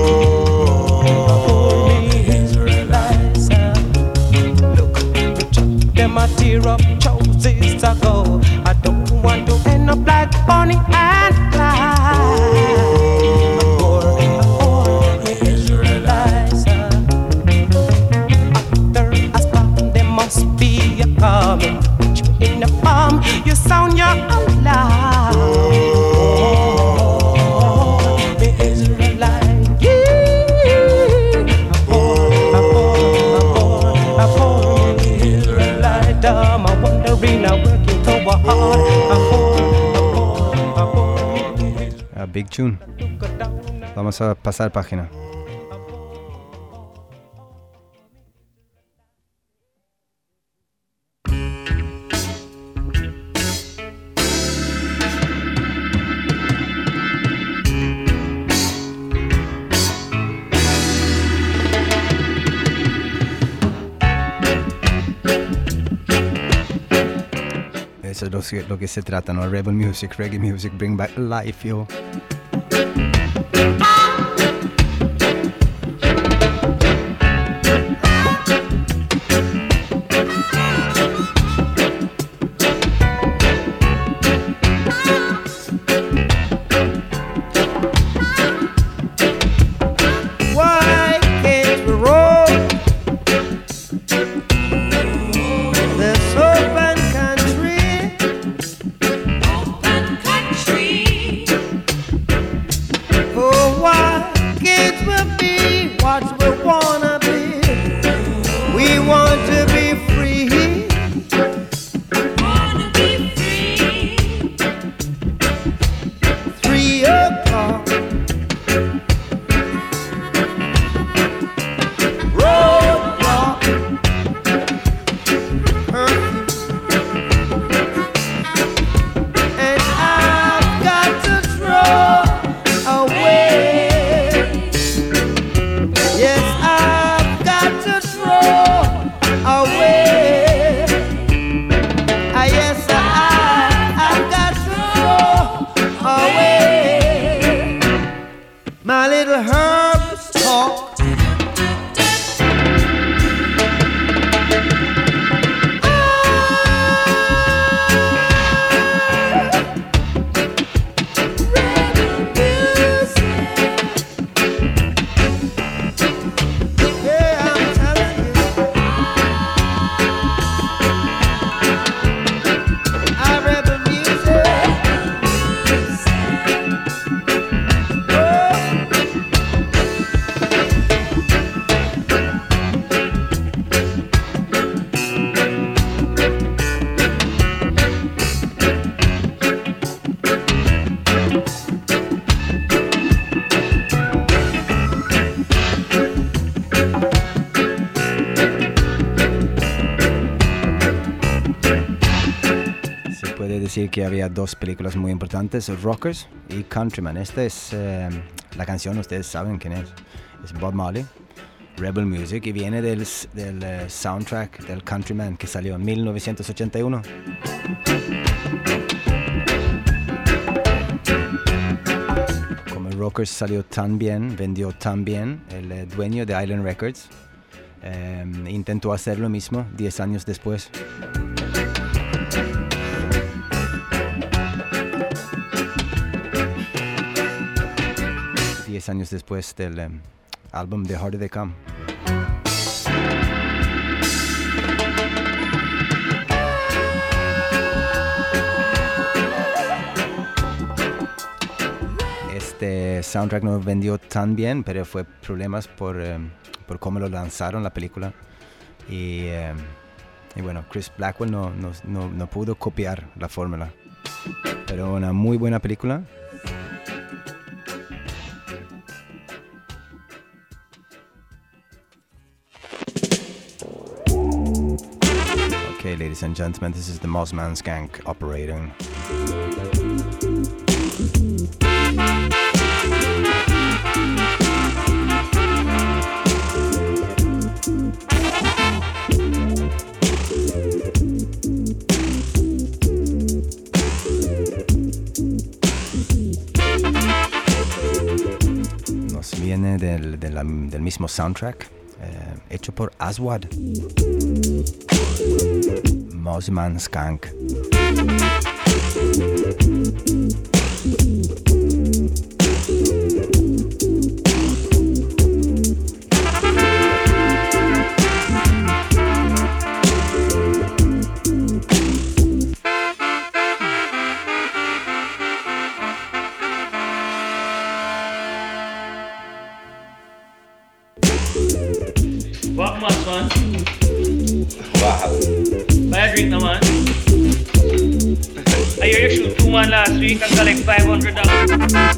Oh, the Israelites, sir. Look, them a tear up choices ago. I don't want to end up like Bonnie and Clyde. Oh, oh, the Israelites. After a storm, there must be a calm. Put you in the palm, you sound your alarm. Oh, the Israelites. Yeah. Oh, oh, oh, the Israelites. I'm wondering, I'm working so hard. A big tune. Vamos a pasar página. Eso es lo que, lo que se trata, ¿no? Rebel music, reggae music, bring back life, yo. decir que había dos películas muy importantes, Rockers y Countryman. Esta es eh, la canción, ustedes saben quién es. Es Bob Marley, Rebel Music, y viene del, del uh, soundtrack del Countryman que salió en mil novecientos ochenta y uno. Como Rockers salió tan bien, vendió tan bien, el uh, dueño de Island Records um, intentó hacer lo mismo diez años después. diez años después del um, álbum The Harder They Come. Este soundtrack no vendió tan bien, pero fue problemas por, um, por cómo lo lanzaron la película. Y, um, y bueno, Chris Blackwell no, no, no, no pudo copiar la fórmula. Pero una muy buena película. Okay, ladies and gentlemen, this is the Mossman Skank operating. Nos viene del, del, del mismo soundtrack, eh, hecho por Aswad. Mossman Skank. What much, man? Wow. Buy a drink now, man. I hear you shoot two man last week and collect five hundred dollars.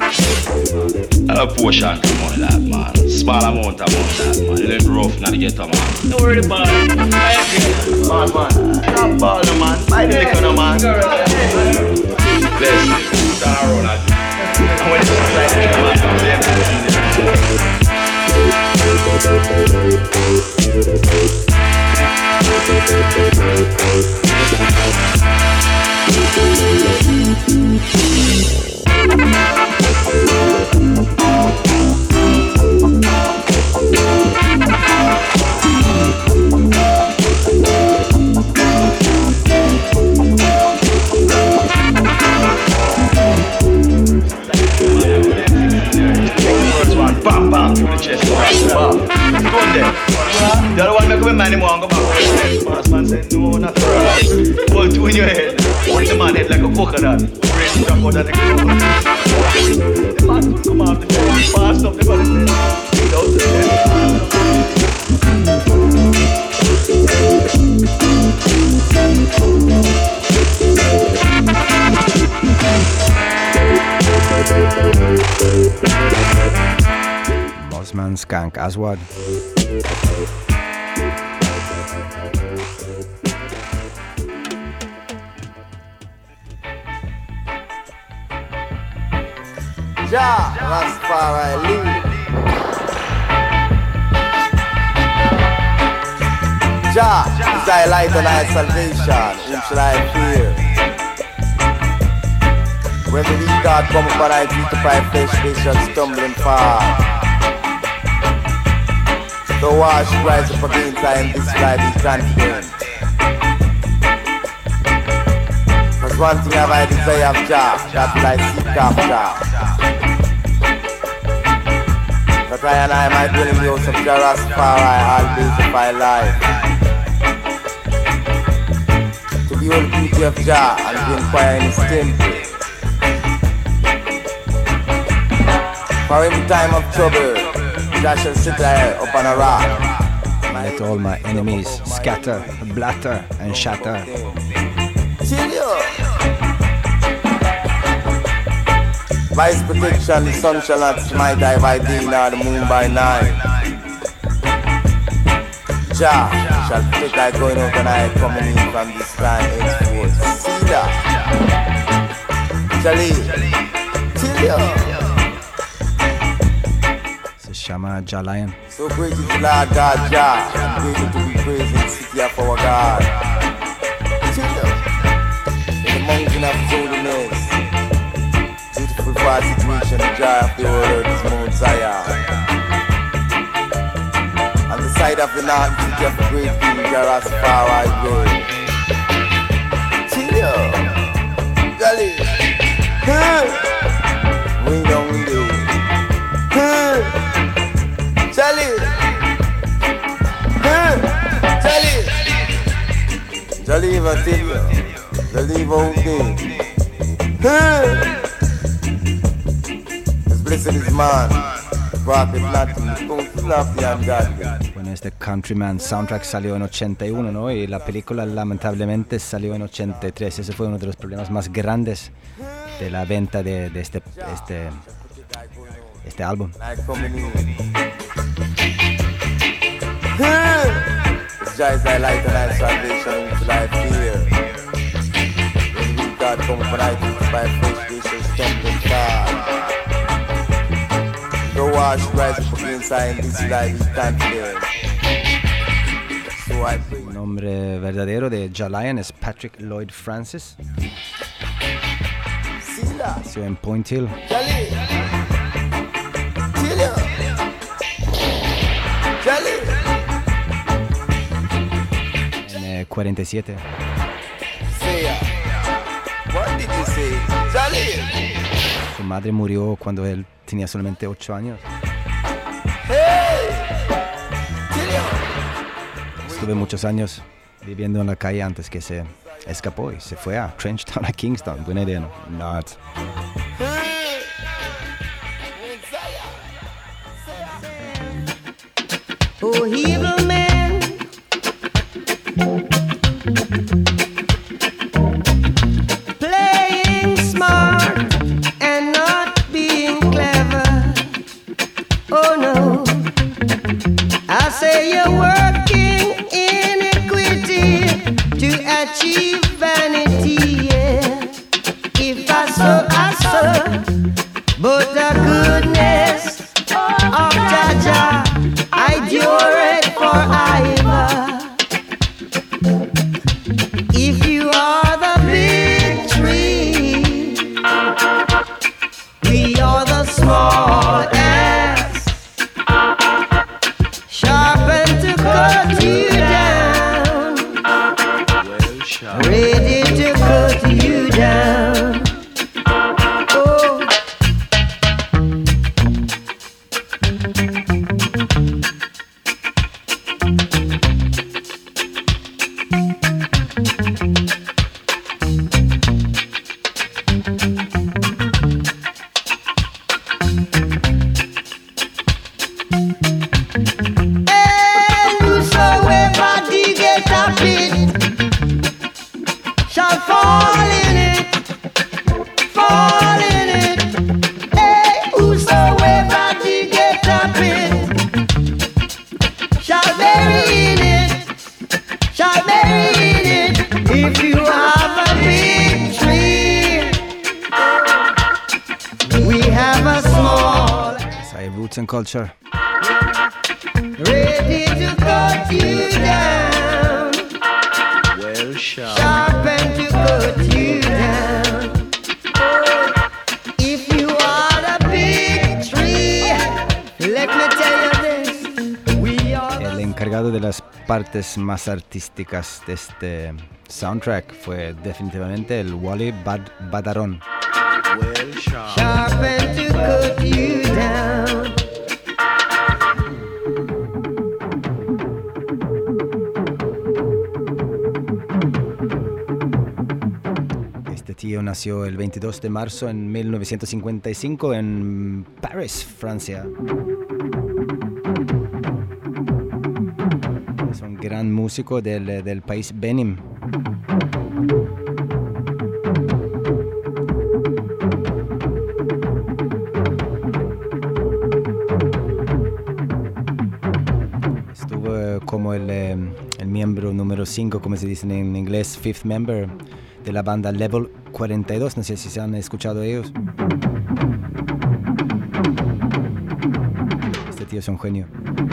A portion of money that, man. Small amount of money that, man. It ain't rough not to get a man. Don't worry about it. Buy a drink. Man, man. Not ball, no, man. Buy the liquor, no, man. Bless you. Turn around and do. And when it's like that, man, I'm there to see it. Bam, bam, through the chest. Bam. Go on there. The other one make up a man anymore and go back. Boss man said, no, not for us. Hold two in your head. Put the man head like a coconut. Brain drop out of the ground. The man could come off the bed. Fast up the body. Without the Mossman Skank Aswad. Jah, Rastafari lead. Jah is thy light and thy salvation. Whom shall I fear? When the weak God come upon thy feet to fight flesh, they shall stumble and fall. The war should rise up against thy in this life be confident. Cause one thing have I desire of Jah, that will I seek after. That I and I might dwell in the house of Jah Rastafari all days of my life. To behold the beauty of Jah and to inquire in his temple. For in time of trouble, Jah shall sit there upon a rock. Let all my enemies scatter, blatter and shatter. Chill you. By his protection, the sun shall not smite thy by day, nor the moon by night. Jah shall take thy going out and I coming in from this time henceforth. See that? Se llama Jah Lion. So great is the Lord God Jah, and greatly to be praised in the city of our God. In the mountain of holiness, beautiful far situation, the joy of the whole earth is Mount Zion. On the side of the north, the city of the great king, Jah Rastafari reign. Jolly, hey, we don't do, hey, Jolly, hey, Jolly, Jolly, I tell you, Jolly, all day, hey, as blessed is man, prophet Latin, don't love the ungodly. Bueno, este Countryman soundtrack salió en ochenta y uno, ¿no? Y la película lamentablemente salió en ochenta y tres. Ese fue uno de los problemas más grandes de la venta de, de este, este, este álbum. El nombre verdadero de Jah Lion es Patrick Lloyd Francis. Nació en Point Hill. En eh, cuarenta y siete. Su madre murió cuando él tenía solamente ocho años. Estuve muchos años viviendo en la calle antes que se escapó y se fue a Trenchtown, a Kingston. Buena idea, ¿no? Not. Oh, evil man, playing smart and not being clever. Oh no, I say you're working iniquity to achieve vanity. Yeah. If I sow, I sow, but the goodness of Jah Jah I endure it forever. If you are the big tree, we are the small ass, sharpened to cut you down, ready to cut you down. Oh. And culture. Ready to cut you down. Well, sharp. Sharpened to cut you down. Oh, if you are a big tree, let me tell you this. We are El encargado de las partes más artísticas de este soundtrack fue definitivamente el Wally Bad Badarón. Well, sharp. Sharpened to cut you down. Este tío nació el veintidós de marzo en mil novecientos cincuenta y cinco en París, Francia. Es un gran músico del, del país Benin. Estuvo como el, el miembro número cinco, como se dice en inglés, fifth member, de la banda Level cuarenta y dos, no sé si se han escuchado ellos. Este tío es un genio.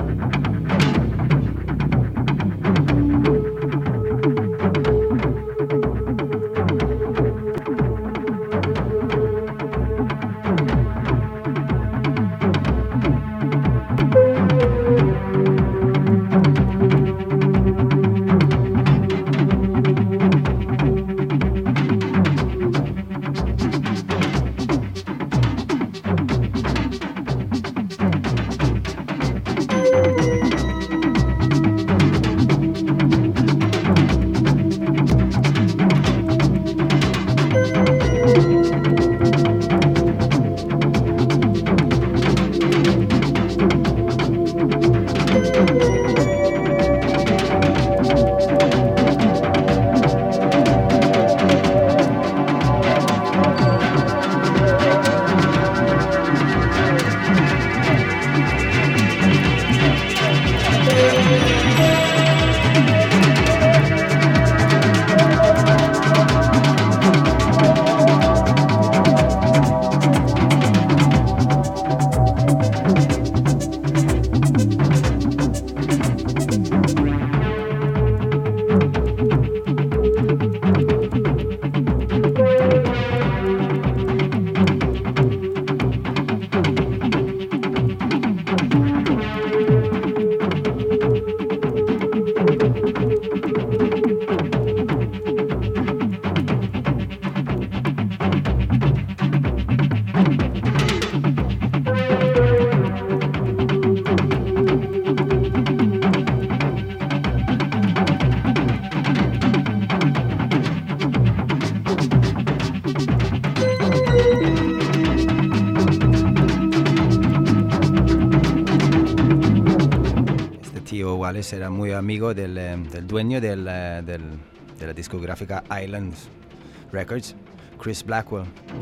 Era muy amigo del, del dueño del, del, de la discográfica Islands Records, Chris Blackwell.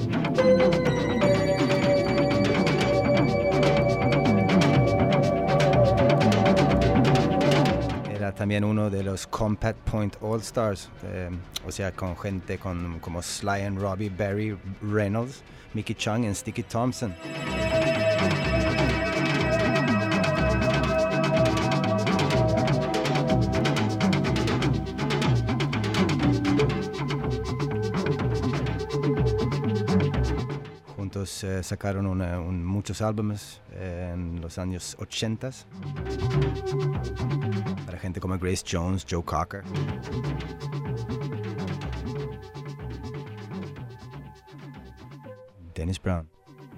Era también uno de los Compact Point All Stars, eh, o sea, con gente con, como Sly and Robbie, Barry Reynolds, Mickey Chung y Sticky Thompson. Eh, sacaron una, un, muchos álbumes eh, en los años ochenta para gente como Grace Jones, Joe Cocker. Dennis Brown.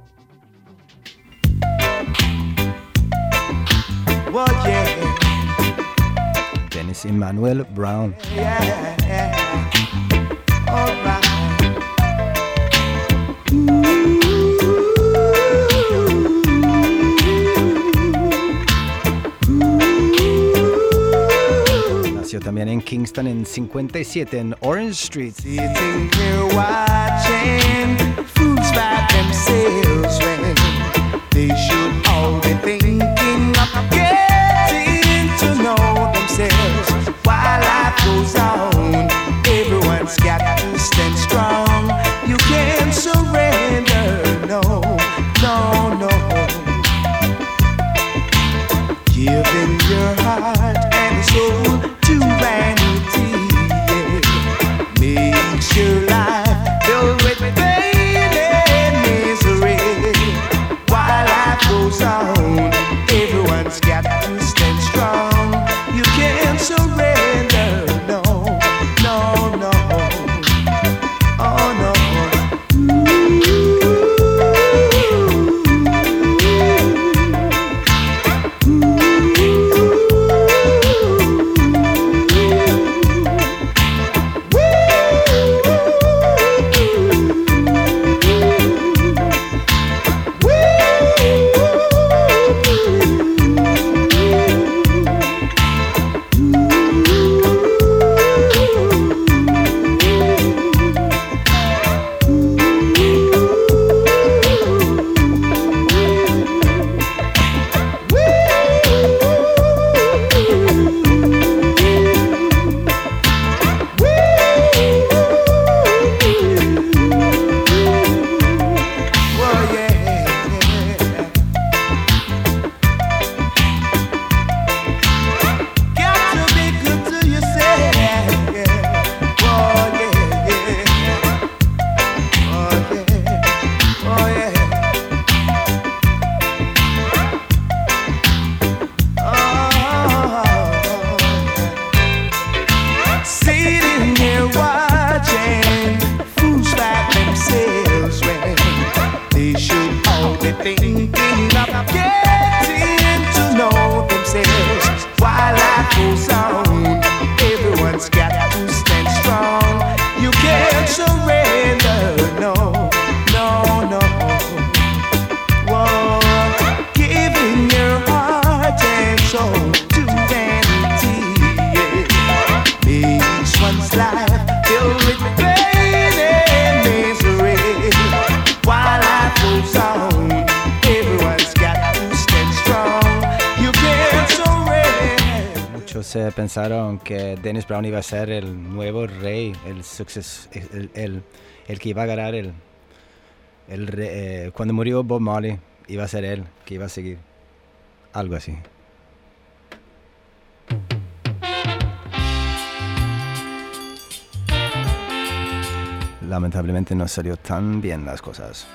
Well, yeah. Dennis Emmanuel Brown. Yeah, yeah. All right. Nació también en Kingston en cincuenta y siete en Orange Street. Sitting here watching fools by themselves when they should all be thinking of getting to know themselves. While life goes on, everyone's got to stand strong. You can't surrender, no, no, no. Giving your heart and soul to vanity, yeah, makes your life filled with pain and misery. While life goes on, Everyone's got to stand strong. You can't surrender, no, no, no. Whoa. Giving your heart and soul to vanity, yeah, makes one's life filled with pain and misery. While life goes on, everyone's got to stand strong. You can't surrender. Muchos eh, pensaron que Dennis Brown iba a ser el nuevo rey, el success, el, el, el que iba a ganar el, el re, eh, cuando murió Bob Marley, iba a ser él que iba a seguir, algo así. Lamentablemente no salió tan bien las cosas.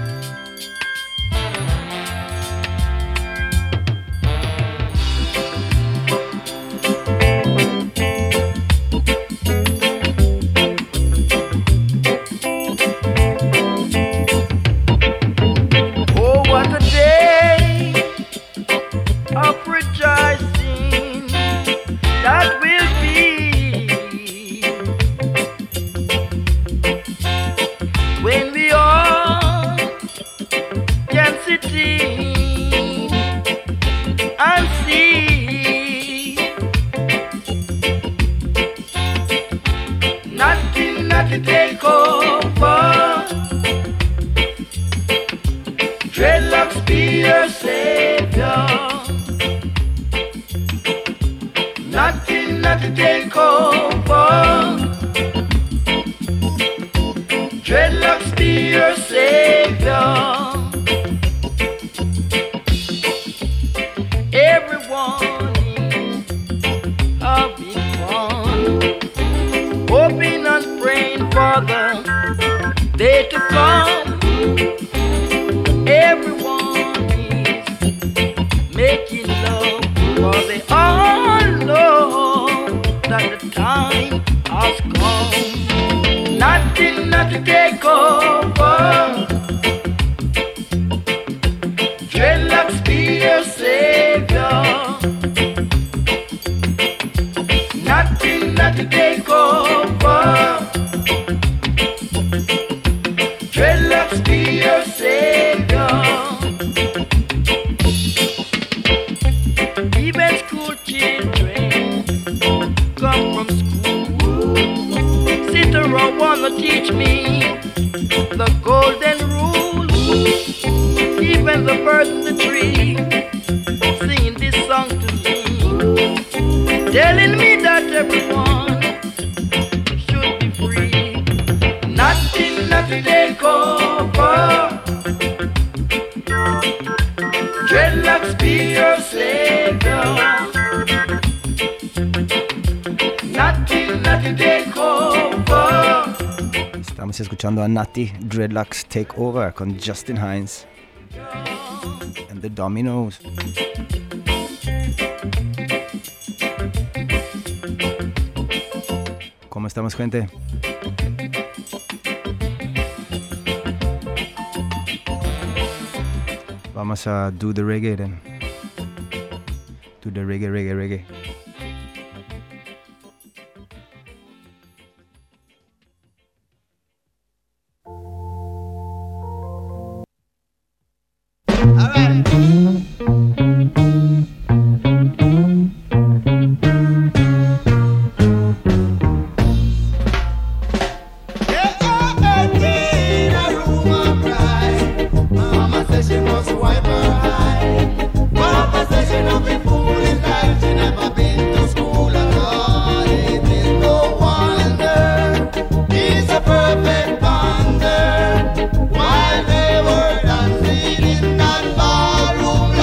Estamos escuchando a Natty Dreadlocks Take Over con Justin Hines and the Dominoes. ¿Cómo estamos, gente? Vamos a do the reggae then. Do the reggae, reggae, reggae. While they were dancing in that ballroom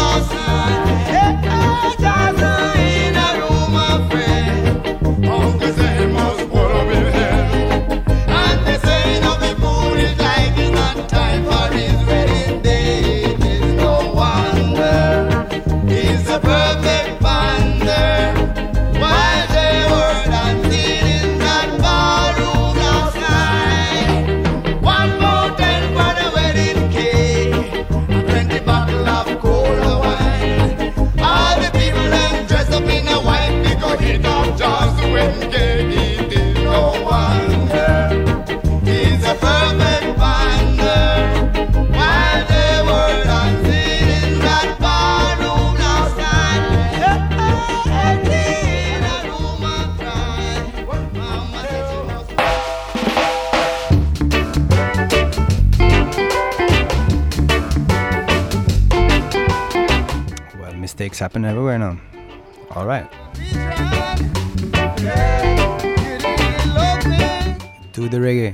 mistakes happen everywhere now. All right. Do the reggae.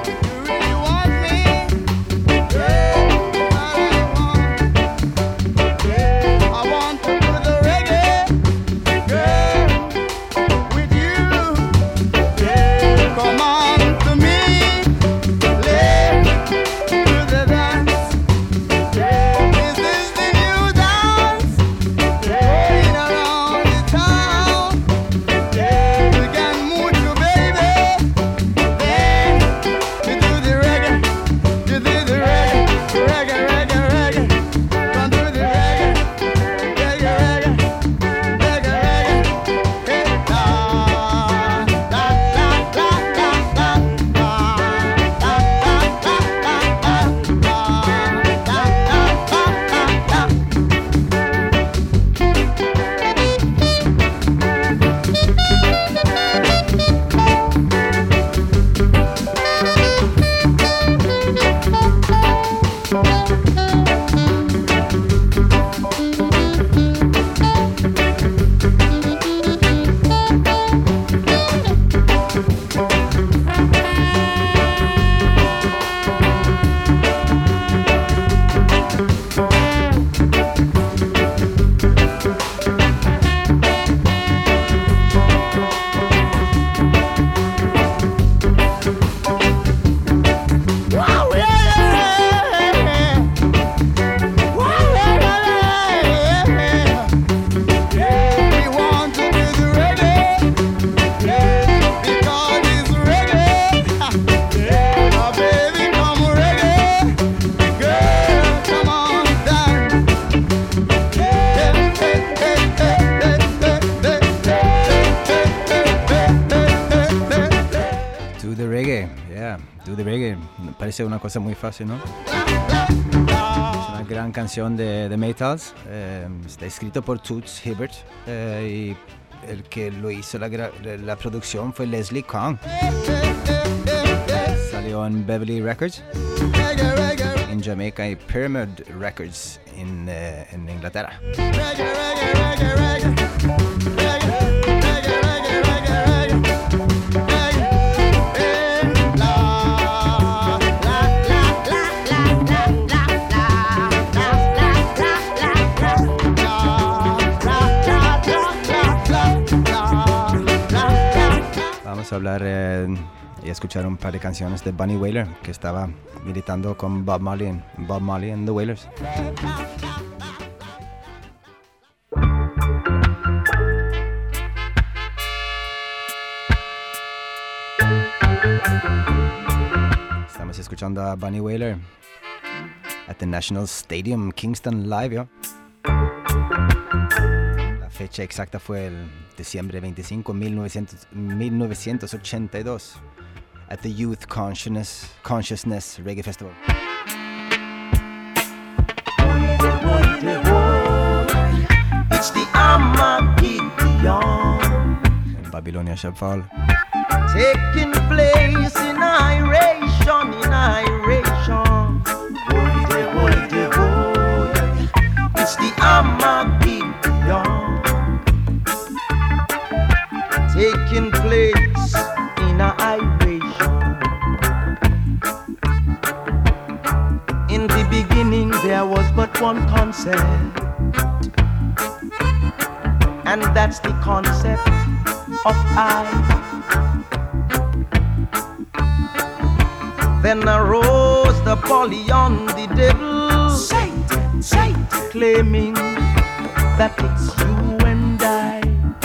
Parece una cosa muy fácil, ¿no? Es una gran canción de, de Maytals. Eh, está escrito por Toots Hibbert eh, y el que lo hizo la, la producción fue Leslie Kong. Salió en Beverly Records en Jamaica y Pyramid Records en, eh, en Inglaterra. Vamos a hablar eh, y escuchar un par de canciones de Bunny Wailer, que estaba militando con Bob Marley en Bob Marley and the Wailers. Estamos escuchando a Bunny Wailer at the National Stadium, Kingston Live, ¿yo? La fecha exacta fue el diciembre veinticinco, mil novecientos ochenta y dos, at the Youth Consciousness, Consciousness Reggae Festival. It's the Armageddon En Babylonia shall fall. taking place in iration, in iration. Holy, holy, holy. It's the Armageddon taking place in a iration. In the beginning there was but one concept, and that's the concept of I. Then arose the Apollyon, the devil, Satan, Satan, claiming that it's you and I.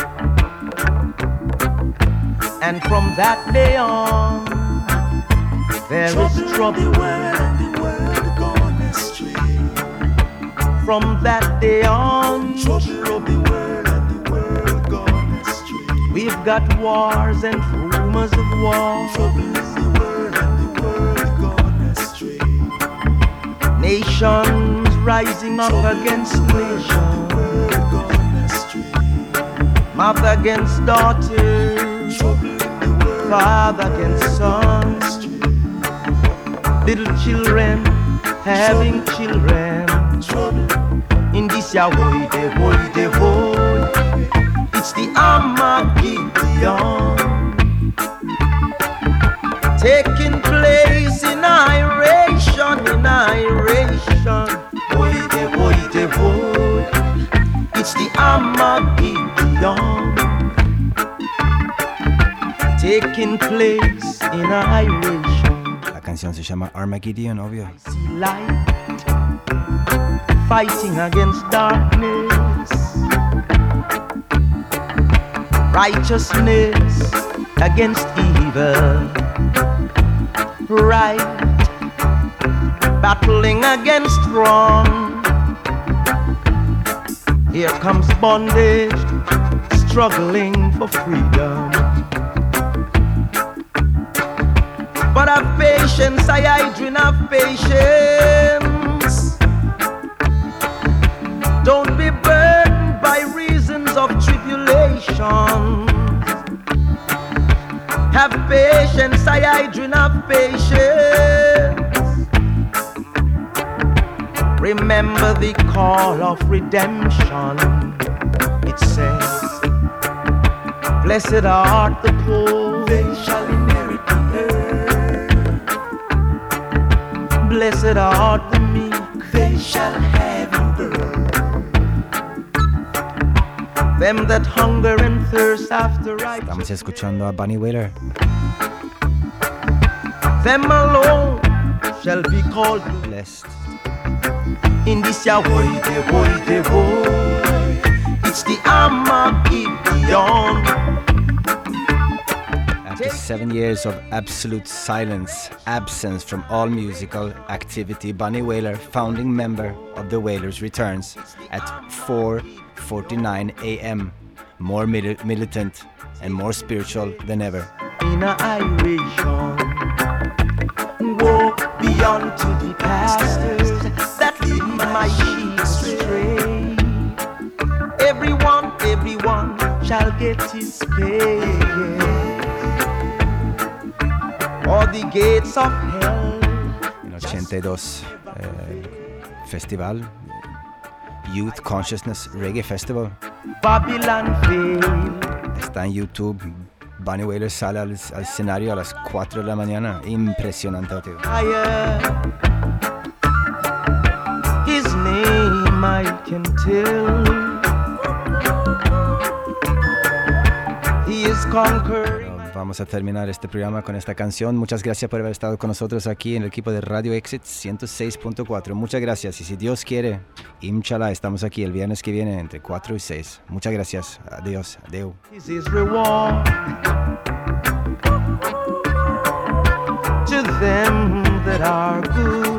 And from that day on, there trouble is trouble. The world and the world gone astray. From that day on, trouble the world and the world gone astray. We've got wars and rumors of war. Trouble the world and the world gone astray. Nations rising up trouble against nations. Gone astray. Mother against daughter. Trouble father against son, little children having children in in this ya boy, de boy, de boy. It's the Armageddon taking place in iration, in iration. Boy, de boy, de boy. It's the Armageddon taking place in iration. La canción se llama Armageddon, obvio. Light fighting against darkness, righteousness against evil, right battling against wrong. Here comes bondage, struggling for freedom. But have patience, I, I dream have patience. Don't be burdened by reasons of tribulation. Have patience, I, I dream have patience. Remember the call of redemption. It says, blessed art the poor, they shall inherit the earth. Blessed art the meek, they shall have you birth. Them that hunger and thirst after righteousness. Estamos escuchando a Bunny Wailer. Them alone shall be called blessed. In this ya boy, de boy, de boy. It's the Armageddon. After seven years of absolute silence, absence from all musical activity, Bunny Wailer, founding member of the Wailers, returns at four forty-nine a.m. more mil- militant and more spiritual than ever. In a iration, walk beyond to the pastors that lead my sheep astray. Everyone, everyone shall get his pay. Or the gates of hell. En ochentadós, eh, festival, Youth Consciousness Reggae Festival. Babylon fail. Está en YouTube. Bunny Wailer sale al, al escenario a las cuatro de la mañana. Impresionante, tío. His name I can tell. He is conquering. Vamos a terminar este programa con esta canción. Muchas gracias por haber estado con nosotros aquí en el equipo de Radio Exit ciento seis punto cuatro. Muchas gracias. Y si Dios quiere, Inshallah, estamos aquí el viernes que viene entre cuatro y seis. Muchas gracias. Adiós. Adeu. This is reward to them that are good.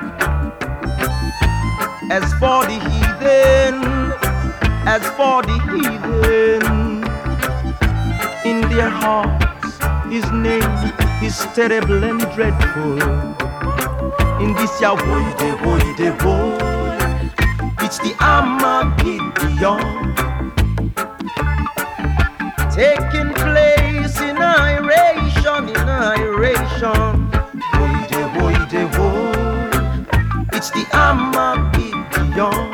As for the heathen, as for the heathen, in their hearts his name is terrible and dreadful. In this ya boy, de boy, de boy, it's the Armageddon taking place in iration, in iration. Boy, de boy, de boy, it's the Armageddon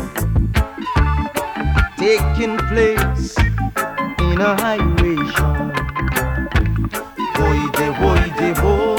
taking place in a iration. Boy, de boy, de boy.